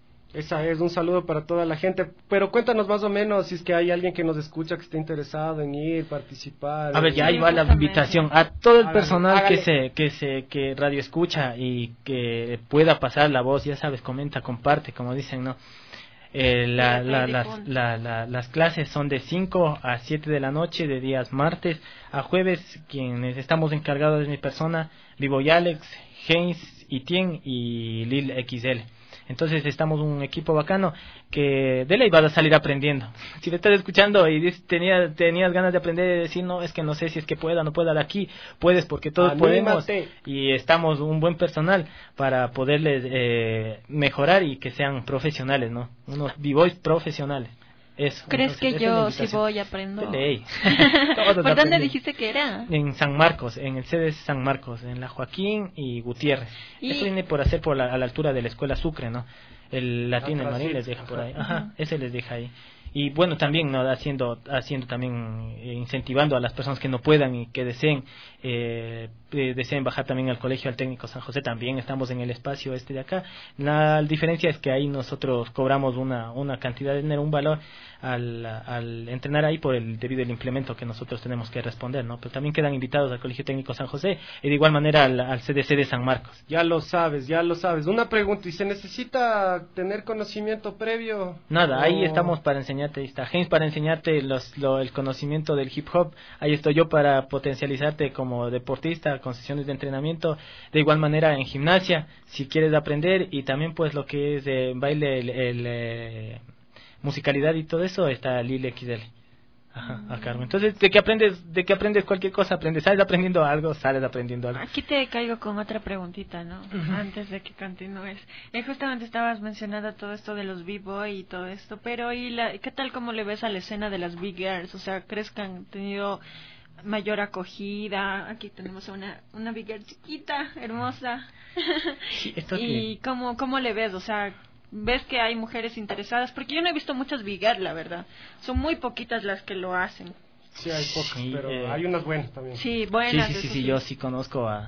Esa es, un saludo para toda la gente. Pero cuéntanos más o menos si es que hay alguien que nos escucha que esté interesado en ir, participar. A ver, ya ahí va la invitación a todo el personal hágale. que se que se que radio escucha y que pueda pasar la voz, ya sabes, comenta, comparte, como dicen, ¿no? Eh, la, la, las, la, la, las clases son de cinco a siete de la noche, de días martes a jueves. Quienes estamos encargados es mi persona, Vivo y Alex, James, Itien y Lil X L. Entonces estamos un equipo bacano que de ley vas a salir aprendiendo. Si le estás escuchando y tenías, tenías ganas de aprender y decir, no, es que no sé si es que pueda, no pueda de aquí, puedes porque todos Anímate. podemos, y estamos un buen personal para poderles eh, mejorar y que sean profesionales, ¿no? Unos b-boys profesionales. Eso. ¿Crees Entonces, que yo si voy aprendo? De ley. ¿Por dónde dijiste que era? En San Marcos, en el sede de San Marcos, en la Joaquín y Gutiérrez. ¿Y? Eso viene por hacer por la, a la altura de la escuela Sucre, ¿no? El Latín, el Marín les deja por ahí. Ajá, ese les deja ahí. Y bueno, también no haciendo haciendo también eh, incentivando a las personas que no puedan y que deseen eh, eh, deseen bajar también al colegio al técnico San José, también estamos en el espacio este de acá. La diferencia es que ahí nosotros cobramos una una cantidad de dinero, un valor al, al entrenar ahí por el debido al implemento que nosotros tenemos que responder, ¿no? Pero también quedan invitados al colegio técnico San José y de igual manera al, al C D C de San Marcos. Ya lo sabes, ya lo sabes. Una pregunta, ¿y se necesita tener conocimiento previo? Nada, o... ahí estamos para enseñar. Ahí está James para enseñarte los, lo, el conocimiento del hip hop. Ahí estoy yo para potencializarte como deportista con sesiones de entrenamiento. De igual manera en gimnasia, si quieres aprender, y también pues lo que es eh, baile, el, el eh, musicalidad y todo eso, está Lil X L. Ajá, a cargo. Entonces, de que aprendes, de que aprendes cualquier cosa, aprendes, sales aprendiendo algo, sales aprendiendo algo. Aquí te caigo con otra preguntita, ¿no? Uh-huh. Antes de que continúes. Eh, justamente estabas mencionando todo esto de los b-boy y todo esto, pero ¿y la, qué tal cómo le ves a la escena de las big girls? O sea, ¿crees que han tenido mayor acogida? Aquí tenemos a una una big girl chiquita, hermosa. Sí, esto ¿Y que... cómo cómo le ves? O sea, ¿ves que hay mujeres interesadas? Porque yo no he visto muchas big girl, la verdad. Son muy poquitas las que lo hacen. Sí, hay pocas, sí, pero eh, hay unas buenas también. Sí, buenas. Sí, sí, sí, sí, yo sí conozco a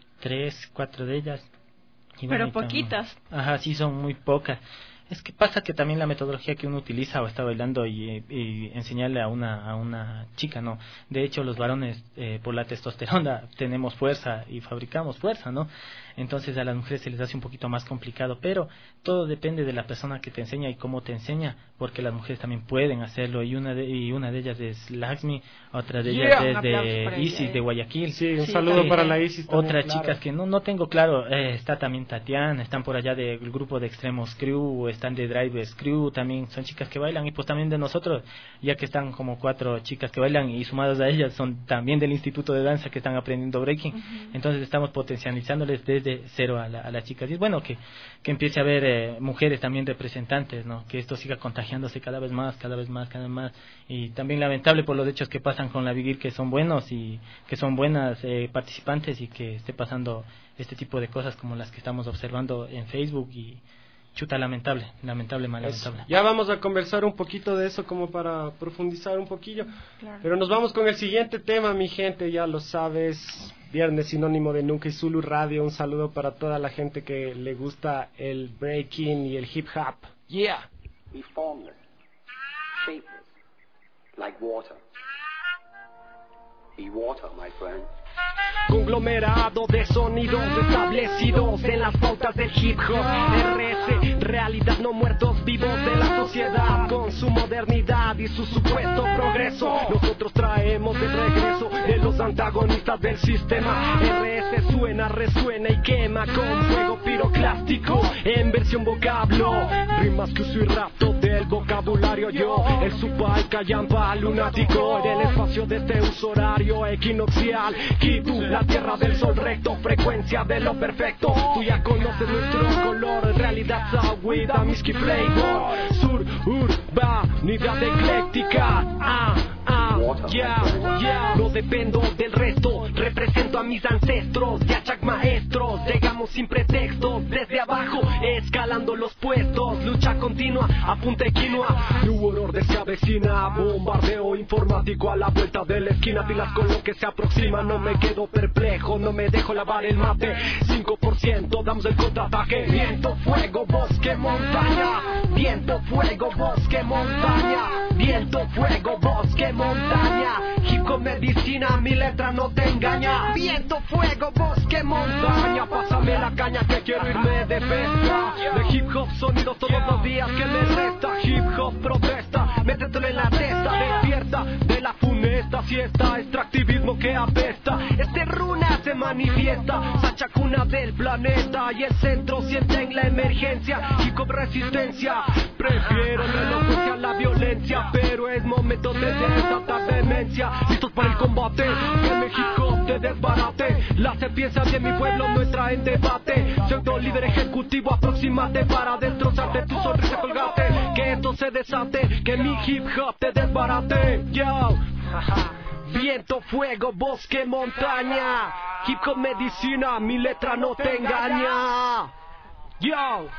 tres, cuatro de ellas. Y pero bueno, poquitas. También, ajá, sí, son muy pocas. Es que pasa que también la metodología que uno utiliza o está bailando y, y enseñarle a una a una chica, ¿no? De hecho, los varones, eh, por la testosterona, tenemos fuerza y fabricamos fuerza, ¿no? entonces a las mujeres se les hace un poquito más complicado, pero todo depende de la persona que te enseña y cómo te enseña, porque las mujeres también pueden hacerlo, y una de, y una de ellas es Laxmi, otra de ellas Yeah, es de Isis de Guayaquil. Sí, un Sí, saludo también. para la Isis también, Otras claro. chicas que no no tengo claro, eh, está también Tatiana, están por allá del grupo de Extremos Crew, están de Drivers Crew, también son chicas que bailan, y pues también de nosotros, ya que están como cuatro chicas que bailan, y sumadas a ellas son también del Instituto de Danza que están aprendiendo breaking. Uh-huh. Entonces estamos potencializándoles desde cero a, la, a las chicas, y es bueno que, que empiece a haber eh, mujeres también representantes, ¿no? Que esto siga contagiándose cada vez más, cada vez más, cada vez más, y también lamentable por los hechos que pasan con la Vigil, que son buenos y que son buenas eh, participantes, y que esté pasando este tipo de cosas como las que estamos observando en Facebook, y chuta, lamentable, lamentable, más lamentable. Ya vamos a conversar un poquito de eso como para profundizar un poquillo, Claro. pero nos vamos con el siguiente tema, mi gente, ya lo sabes, viernes sinónimo de Nunca y Zulu Radio, un saludo para toda la gente que le gusta el breaking y el hip hop. Yeah. Be formless, shapeless, like water. Be water, my friend. Conglomerado de sonidos establecidos en las pautas del hip hop. R S, realidad no muertos vivos de la sociedad, con su modernidad y su supuesto progreso. Nosotros traemos de regreso de los antagonistas del sistema. R S suena, resuena y quema con fuego piroclástico en versión vocablo. Rimas que uso y rapto del vocabulario yo. El supa, el callampa, lunático en el espacio de este uso horario equinoccial. Kitu, la tierra del sol recto, frecuencia de lo perfecto. Tú ya conoces nuestro color, realidad Zawida, Miski Flavor. Sur, urbanidad ecléctica. Ah, ah, yeah, yeah. No dependo del resto, represento a mis ancestros, Yachak maestros. Llegamos sin pretextos, desde abajo, escalando los puestos. Lucha continua, apunta quinoa. Nuevo orden se avecina, bombardeo informático a la vuelta de la esquina. Pilas con lo que se aproxima, no me quedo perplejo, no me dejo lavar el mate. Cinco por ciento, damos el contraataque. Viento, fuego, bosque, montaña. Viento, fuego, bosque, montaña. Viento, fuego, bosque, montaña. Hip hop medicina, mi letra no te engaña. Viento, fuego, bosque, montaña. Pásame la caña que quiero irme de pesca. De hip hop sonidos todos los días que me resta. Hip hop protesta, métetelo en la testa. Despierta de la funesta siesta, extractivismo que apesta. Este runa se manifiesta, Sacha cuna del planeta, y el centro sienten la emergencia. Hip hop resistencia, prefiero la elocuencia a la violencia, pero es momento de desatar demencia. Listos para el combate, que el hip hop te desbarate. La serpiente de mi pueblo no entra en debate. Pseudo líder ejecutivo, aproximate para destrozarte tu sonrisa, colgate. Que esto se desate, que mi hip hop te desbarate. Yo, viento, fuego, bosque, montaña. Hip hop medicina, mi letra no te engaña. Yo.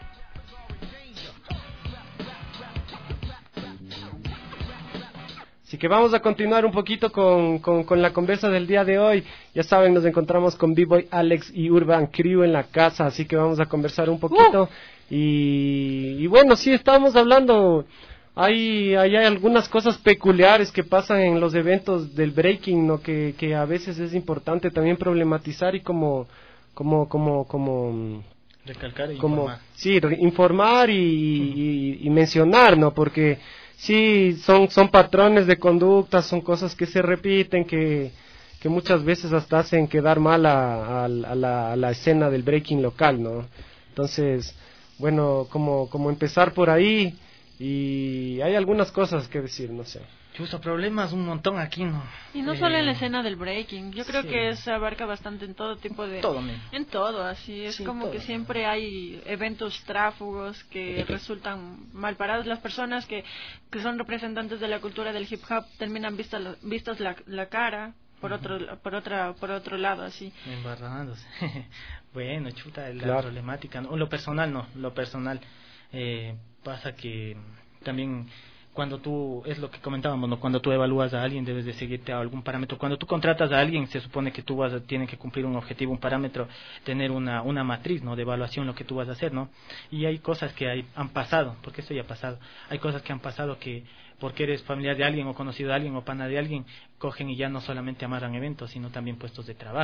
Así que vamos a continuar un poquito con, con, con la conversa del día de hoy. Ya saben, nos encontramos con B-Boy Alex y Urban Crew en la casa, así que vamos a conversar un poquito. Uh. Y, y bueno, sí, estábamos hablando, hay, hay, hay algunas cosas peculiares que pasan en los eventos del breaking, ¿no? Que, que a veces es importante también problematizar y como, como, como, como... recalcar y como, informar. Sí, re- informar y, y, y mencionar, ¿no? Porque sí, son, son patrones de conducta, son cosas que se repiten, que, que muchas veces hasta hacen quedar mal a, a, a, la, a la escena del breaking local, ¿no? Entonces, bueno, como, como empezar por ahí, y hay algunas cosas que decir, no sé. Chuso, problemas un montón aquí, ¿no? Y no eh, solo en la escena del breaking, yo creo sí. que se abarca bastante en todo tipo de... Todo, mismo. En todo, así es Sí, como todo. que siempre hay eventos tráfugos que resultan mal parados. Las personas que, que son representantes de la cultura del hip hop terminan vista, vistas la, la cara por otro por otra por otro lado, así. Embarrándose. Bueno, chuta, la Claro. problemática, ¿no? O lo personal, no, lo personal. Eh, pasa que también cuando tú, es lo que comentábamos, ¿no? Cuando tú evalúas a alguien debes de seguirte a algún parámetro. Cuando tú contratas a alguien se supone que tú vas a, tienes que cumplir un objetivo, un parámetro, tener una, una matriz, ¿no? De evaluación, lo que tú vas a hacer, ¿no? Y hay cosas que hay, han pasado, porque esto ya ha pasado, hay cosas que han pasado que porque eres familiar de alguien o conocido de alguien o pana de alguien, cogen y ya no solamente amarran eventos, sino también puestos de trabajo.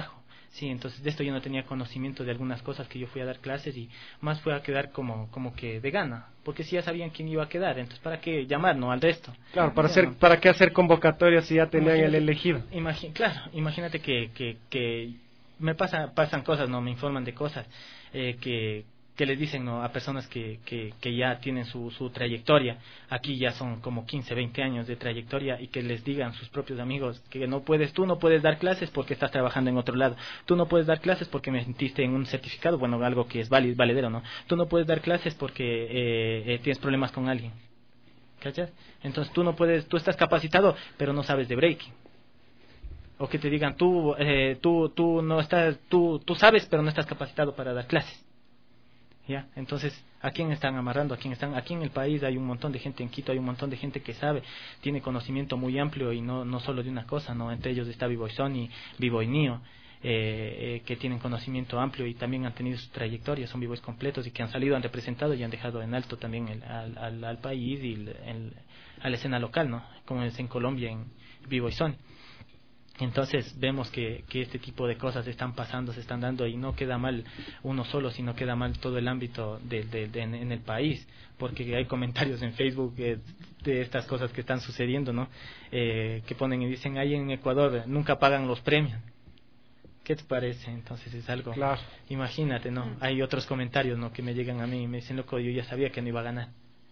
Sí, entonces de esto yo no tenía conocimiento de algunas cosas que yo fui a dar clases y más fue a quedar como como que de gana, porque si ya sabían quién iba a quedar, entonces ¿para qué llamar, no, al resto? Claro, para Ya, hacer, ¿no? ¿para qué hacer convocatorias si ya tenían Imagínate- el elegido? imagi- claro, imagínate que, que, que me pasa, pasan cosas, no, me informan de cosas eh, que que les dicen, no, a personas que, que, que ya tienen su, su trayectoria, aquí ya son como quince, veinte años de trayectoria, y que les digan sus propios amigos que no puedes, tú no puedes dar clases porque estás trabajando en otro lado, tú no puedes dar clases porque metiste en un certificado, bueno, algo que es válido, valedero, ¿no? Tú no puedes dar clases porque eh, eh, tienes problemas con alguien, ¿cachas? Entonces tú no puedes, tú estás capacitado, pero no sabes de breaking. O que te digan, tú, eh, tú, tú no estás, tú, tú sabes, pero no estás capacitado para dar clases. ¿Ya? Entonces, ¿a quién están amarrando? ¿A quién están? Aquí en el país hay un montón de gente, en Quito hay un montón de gente que sabe, tiene conocimiento muy amplio y no no solo de una cosa, ¿no? Entre ellos está B-Boy Sony, B-Boy Neo, eh, eh, que tienen conocimiento amplio y también han tenido su trayectoria, son B-Boys completos y que han salido, han representado y han dejado en alto también el, al, al, al país y el, el, a la escena local, ¿no? Como es en Colombia, en B-Boy Sony. Entonces vemos que, que este tipo de cosas están pasando, se están dando y no queda mal uno solo, sino queda mal todo el ámbito de, de, de, en, en el país, porque hay comentarios en Facebook eh, de estas cosas que están sucediendo, ¿no? Eh, que ponen y dicen, ahí en Ecuador nunca pagan los premios. ¿Qué te parece? Entonces es algo, claro. Imagínate, ¿no? Hay otros comentarios, ¿no? Que me llegan a mí y me dicen, loco, yo ya sabía que no iba a ganar.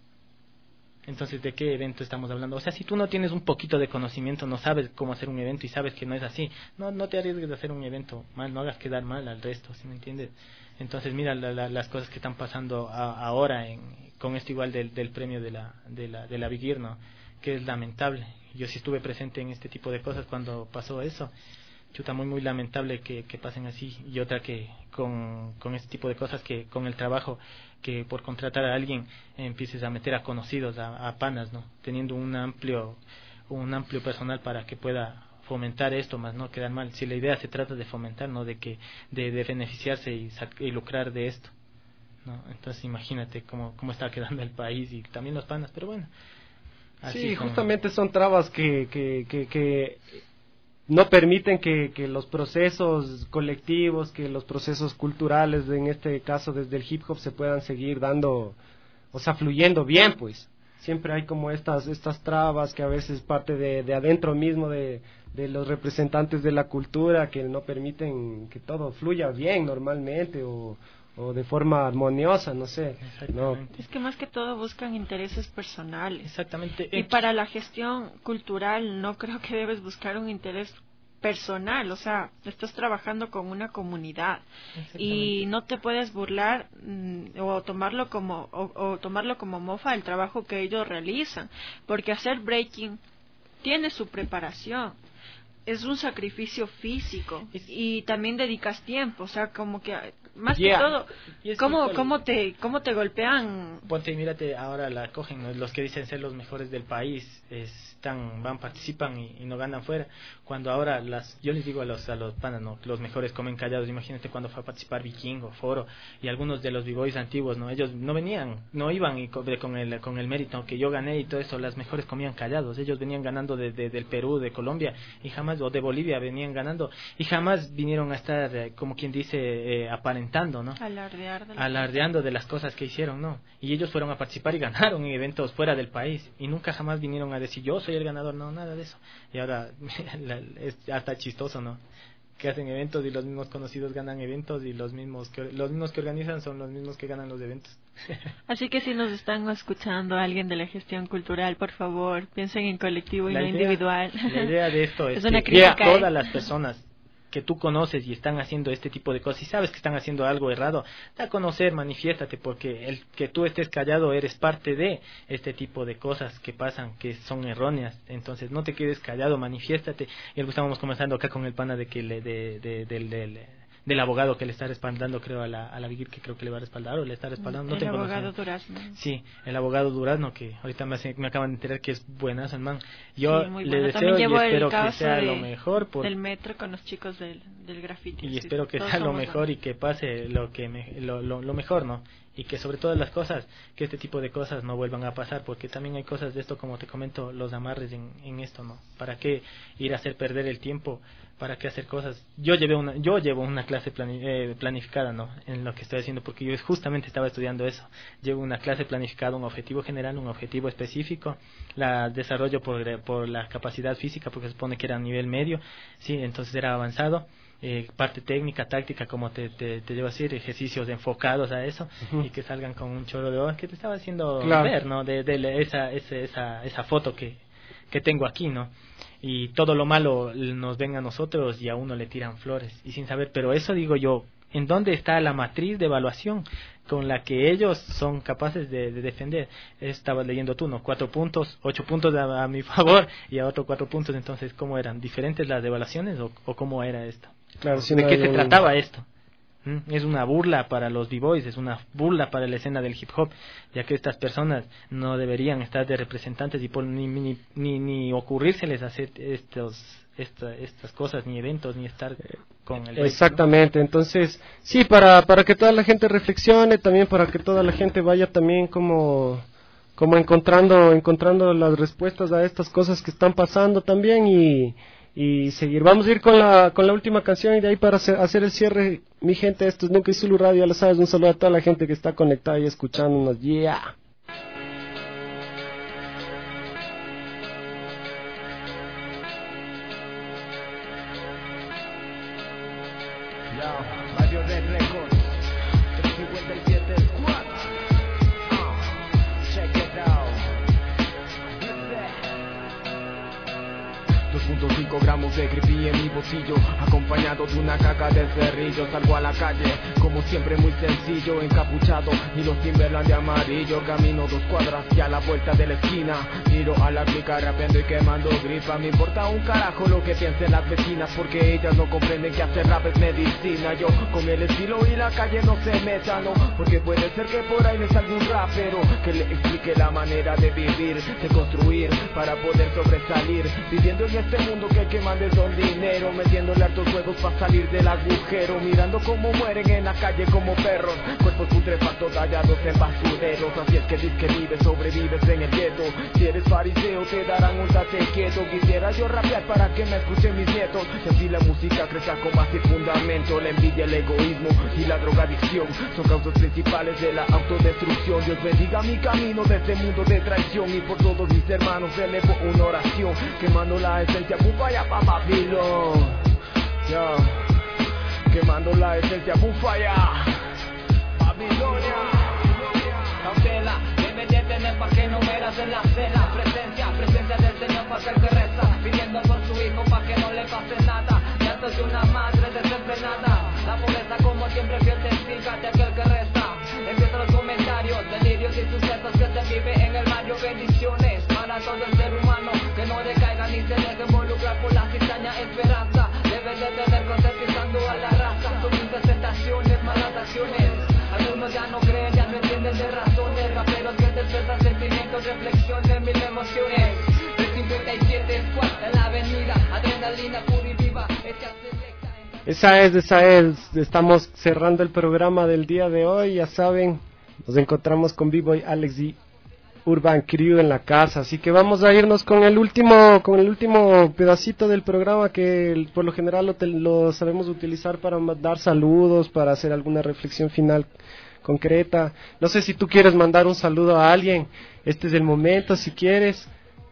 Entonces, ¿de qué evento estamos hablando? O sea, si tú no tienes un poquito de conocimiento, no sabes cómo hacer un evento y sabes que no es así, no no te arriesgues de hacer un evento mal, no hagas quedar mal al resto, ¿sí me entiendes? Entonces, mira la, la, las cosas que están pasando a, ahora en, con esto igual del, del premio de la de la, de la Big Ear, ¿no? Que es lamentable. Yo sí estuve presente en este tipo de cosas cuando pasó eso. Chuta, muy muy lamentable que, que pasen así. Y otra que con, con este tipo de cosas, que con el trabajo, que por contratar a alguien eh, empieces a meter a conocidos, a, a panas, ¿no? Teniendo un amplio un amplio personal para que pueda fomentar esto, más no quedar mal. Si la idea se trata de fomentar, no de que de, de beneficiarse y, y lucrar de esto, ¿no? Entonces imagínate cómo cómo está quedando el país y también los panas, pero bueno. Así sí, son. justamente son trabas que que que, que no permiten que, que los procesos colectivos, que los procesos culturales, en este caso desde el hip hop, se puedan seguir dando, o sea, fluyendo bien, pues. Siempre hay como estas estas trabas que a veces parte de, de adentro mismo de, de los representantes de la cultura, que no permiten que todo fluya bien normalmente o, o de forma armoniosa, no sé. No. Es que más que todo buscan intereses personales. Exactamente. Y para la gestión cultural no creo que debes buscar un interés personal, o sea, estás trabajando con una comunidad y no te puedes burlar mm, o tomarlo como o, o tomarlo como mofa el trabajo que ellos realizan, porque hacer breaking tiene su preparación. Es un sacrificio físico y también dedicas tiempo, o sea, como que más yeah. que todo, Y es ¿cómo, que, cómo te cómo te golpean? Ponte y mírate, ahora la cogen, ¿no? Los que dicen ser los mejores del país, están, van, participan y, y no ganan fuera. Cuando ahora las, yo les digo a los a los panas, no, los mejores comen callados. Imagínate cuando fue a participar Vikingo, Foro y algunos de los b-boys antiguos, no, ellos no venían, no iban y con, con el con el mérito que yo gané y todo eso. Las mejores comían callados. Ellos venían ganando de, de, del Perú, de Colombia y jamás, o de Bolivia venían ganando y jamás vinieron a estar, eh, como quien dice, eh, aparentando, ¿no? Alardear de Alardeando de las cosas que hicieron, ¿no? Y ellos fueron a participar y ganaron en eventos fuera del país y nunca jamás vinieron a decir yo soy el ganador, no, nada de eso. Y ahora es hasta chistoso, ¿no? Que hacen eventos y los mismos conocidos ganan eventos y los mismos que los mismos que organizan son los mismos que ganan los eventos. Así que si nos están escuchando alguien de la gestión cultural, por favor, piensen en colectivo y La no idea, individual. La idea de esto es, es una que crítica, todas ¿eh? las personas que tú conoces y están haciendo este tipo de cosas y sabes que están haciendo algo errado, da a conocer, manifiéstate, porque el que tú estés callado eres parte de este tipo de cosas que pasan, que son erróneas. Entonces no te quedes callado, manifiéstate. Y algo estábamos conversando acá con el pana de que le, de, de, del, del, del abogado que le está respaldando, creo, a la, a la Vigir, que creo que le va a respaldar o le está respaldando. No el tengo abogado Durazno. Sí, el abogado Durazno, que ahorita me, hace, me acaban de enterar que es buenazo el man. Yo sí, le deseo y espero que sea de, lo mejor. Por... del metro con los chicos del, del graffiti. Y sí, espero que sea lo mejor buenos. Y que pase lo que me, lo, lo, lo mejor, ¿no? y que sobre todas las cosas, que este tipo de cosas no vuelvan a pasar, porque también hay cosas de esto, como te comento, los amarres en, en esto, ¿no? ¿Para qué ir a hacer perder el tiempo? ¿Para qué hacer cosas? Yo llevé una, yo llevo una clase plani, eh, planificada, ¿no? En lo que estoy haciendo, porque yo justamente estaba estudiando eso. Llevo una clase planificada, un objetivo general, un objetivo específico, la desarrollo por, por la capacidad física, porque se supone que era a nivel medio, sí, entonces era avanzado. Eh, parte técnica, táctica, como te, te, te llevo a decir, ejercicios enfocados a eso, uh-huh. y que salgan con un chorro de horas que te estaba haciendo claro. ver, ¿no? De, de esa, esa, esa, esa foto que, que tengo aquí, ¿no? Y todo lo malo nos ven a nosotros y a uno le tiran flores, y sin saber, pero eso digo yo, ¿en dónde está la matriz de evaluación con la que ellos son capaces de, de defender? Estabas leyendo tú, ¿no? Cuatro puntos, ocho puntos a, a mi favor y a otros cuatro puntos, entonces, ¿cómo eran? ¿Diferentes las evaluaciones o, o cómo era esto? Claro, ¿de qué se trataba esto? ¿Mm? Es una burla para los b-boys, es una burla para la escena del hip hop, ya que estas personas no deberían estar de representantes y por, ni, ni, ni, ni ocurrírseles hacer estos, esta, estas cosas, ni eventos, ni estar con el... Exactamente, ¿no? Entonces, sí, para, para que toda la gente reflexione, también para que toda la gente vaya también como... como encontrando encontrando las respuestas a estas cosas que están pasando también y... y seguir. Vamos a ir con la con la última canción y de ahí para hacer, hacer el cierre, mi gente, esto es Nunca y Zulu Radio, ya lo sabes, un saludo a toda la gente que está conectada y escuchándonos, yeah. Radio Red Records, trescientos cincuenta y siete Squad, uh, check it out. dos punto cinco gramos de creepy en mi bolsillo, acompañado de una caca de cerrillo. Salgo a la calle, como siempre muy sencillo, encapuchado y los Timberland de amarillo. Camino dos cuadras y a la vuelta de la esquina miro a la clica rapeando y quemando gripa. Me importa un carajo lo que piensen las vecinas, porque ellas no comprenden que hacer rap es medicina. Yo con el estilo y la calle no se meta, no, porque puede ser que por ahí le salga un rapero que le explique la manera de vivir, de construir para poder sobresalir, viviendo en este mundo que el que mande son dinero, metiéndole hartos huevos para salir del agujero, mirando cómo mueren en la calle como perros, cuerpos putrefactos tallados en basureros. Así es que dices que vives, sobrevives en el gueto. Si eres fariseo te darán un tate quieto. Quisiera yo rapear para que me escuchen mis nietos, y así la música crezca con más y fundamento. La envidia, el egoísmo y la drogadicción son causas principales de la autodestrucción. Dios bendiga mi camino de este mundo de traición, y por todos mis hermanos elevo una oración, quemando la esencia bufaya pa' Babilón, yeah. Quemando la esencia bufaya Babilonia. Cautela debe de tener pa' que no veras en la cena. Presencia, presencia del Señor pa' ser que reza, pidiendo por su hijo pa' que no le pase nada. Llantos de una madre desenfrenada, la pobreza como siempre fiel testiga de aquel que resta. Empieza los comentarios, delirios y sucesos que se vive en el barrio. Bendiciones para todo el ser humano, que no decaiga ni se deje involucrar por la cizaña esperanza. Debe de tener concientizando a la raza, sus presentaciones, malas acciones. Algunos ya no creen, ya no entienden de razones. Raperos que despiertan sentimientos, reflexiones, mil emociones. trescientos cincuenta y siete Squad en la avenida, adrenalina pura y viva, hecha selecta. Esa es, esa es, estamos cerrando el programa del día de hoy, ya saben, nos encontramos con B-Boy Alex y Urban Crew en la casa, así que vamos a irnos con el último con el último pedacito del programa, que por lo general lo, te, lo sabemos utilizar para dar saludos, para hacer alguna reflexión final concreta. No sé si tú quieres mandar un saludo a alguien, este es el momento, si quieres.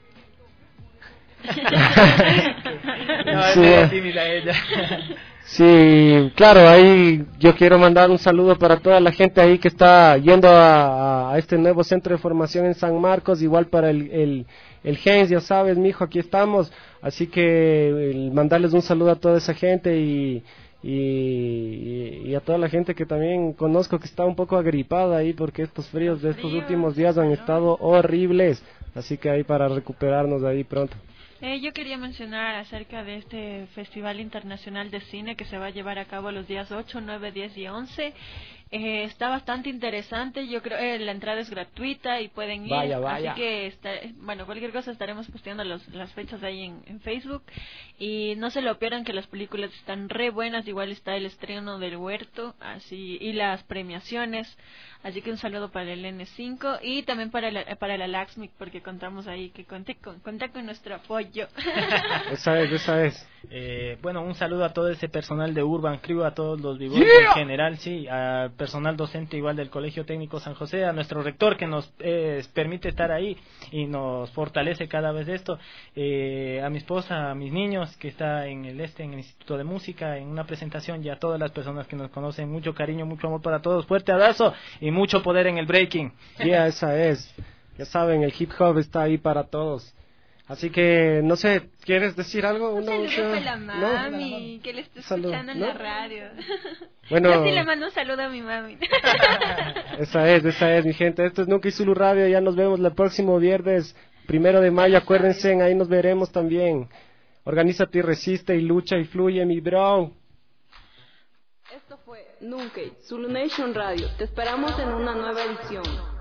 No, sí. Es tímida ella. Sí, claro, ahí yo quiero mandar un saludo para toda la gente ahí que está yendo a, a este nuevo centro de formación en San Marcos, igual para el, el, el Gens, ya sabes, mijo, aquí estamos, así que el, mandarles un saludo a toda esa gente y, y, y a toda la gente que también conozco que está un poco agripada ahí, porque estos fríos de estos últimos días han estado horribles, así que ahí para recuperarnos de ahí pronto. Eh, yo quería mencionar acerca de este Festival Internacional de Cine que se va a llevar a cabo los días ocho, nueve, diez y once. Eh, está bastante interesante, yo creo eh, la entrada es gratuita y pueden ir, vaya, vaya. Así que está, bueno, cualquier cosa estaremos posteando los, las fechas ahí en, en Facebook, y no se lo pierdan, que las películas están re buenas. Igual está el estreno del Huerto, así, y las premiaciones, Así que un saludo para el N cinco y también para la, para la Laxmic, porque contamos ahí que conté con, cuenta con nuestro apoyo. Esa es, esa es. Eh, bueno, un saludo a todo ese personal de Urban Crew, a todos los vivos Yeah. en general, sí, al personal docente igual del Colegio Técnico San José, a nuestro rector que nos eh, permite estar ahí y nos fortalece cada vez esto, eh, a mi esposa, a mis niños que está en el este, en el Instituto de Música, en una presentación, y a todas las personas que nos conocen, mucho cariño, mucho amor para todos, fuerte abrazo y mucho poder en el breaking. Yeah, esa es. Ya saben, el hip hop está ahí para todos. Así que, no sé, ¿quieres decir algo? Un Una, saludo una- para la mami, ¿no? que le está Salud, escuchando en ¿no? la radio. Bueno. Yo sí le mando un saludo a mi mami. Esa es, esa es, mi gente. Esto es Nunca y Zulu Radio. Ya nos vemos el próximo viernes, primero de mayo. Acuérdense, ahí nos veremos también. Organízate y resiste y lucha y fluye, mi bro. Esto fue Nunca y Zulu Nation Radio. Te esperamos en una nueva edición.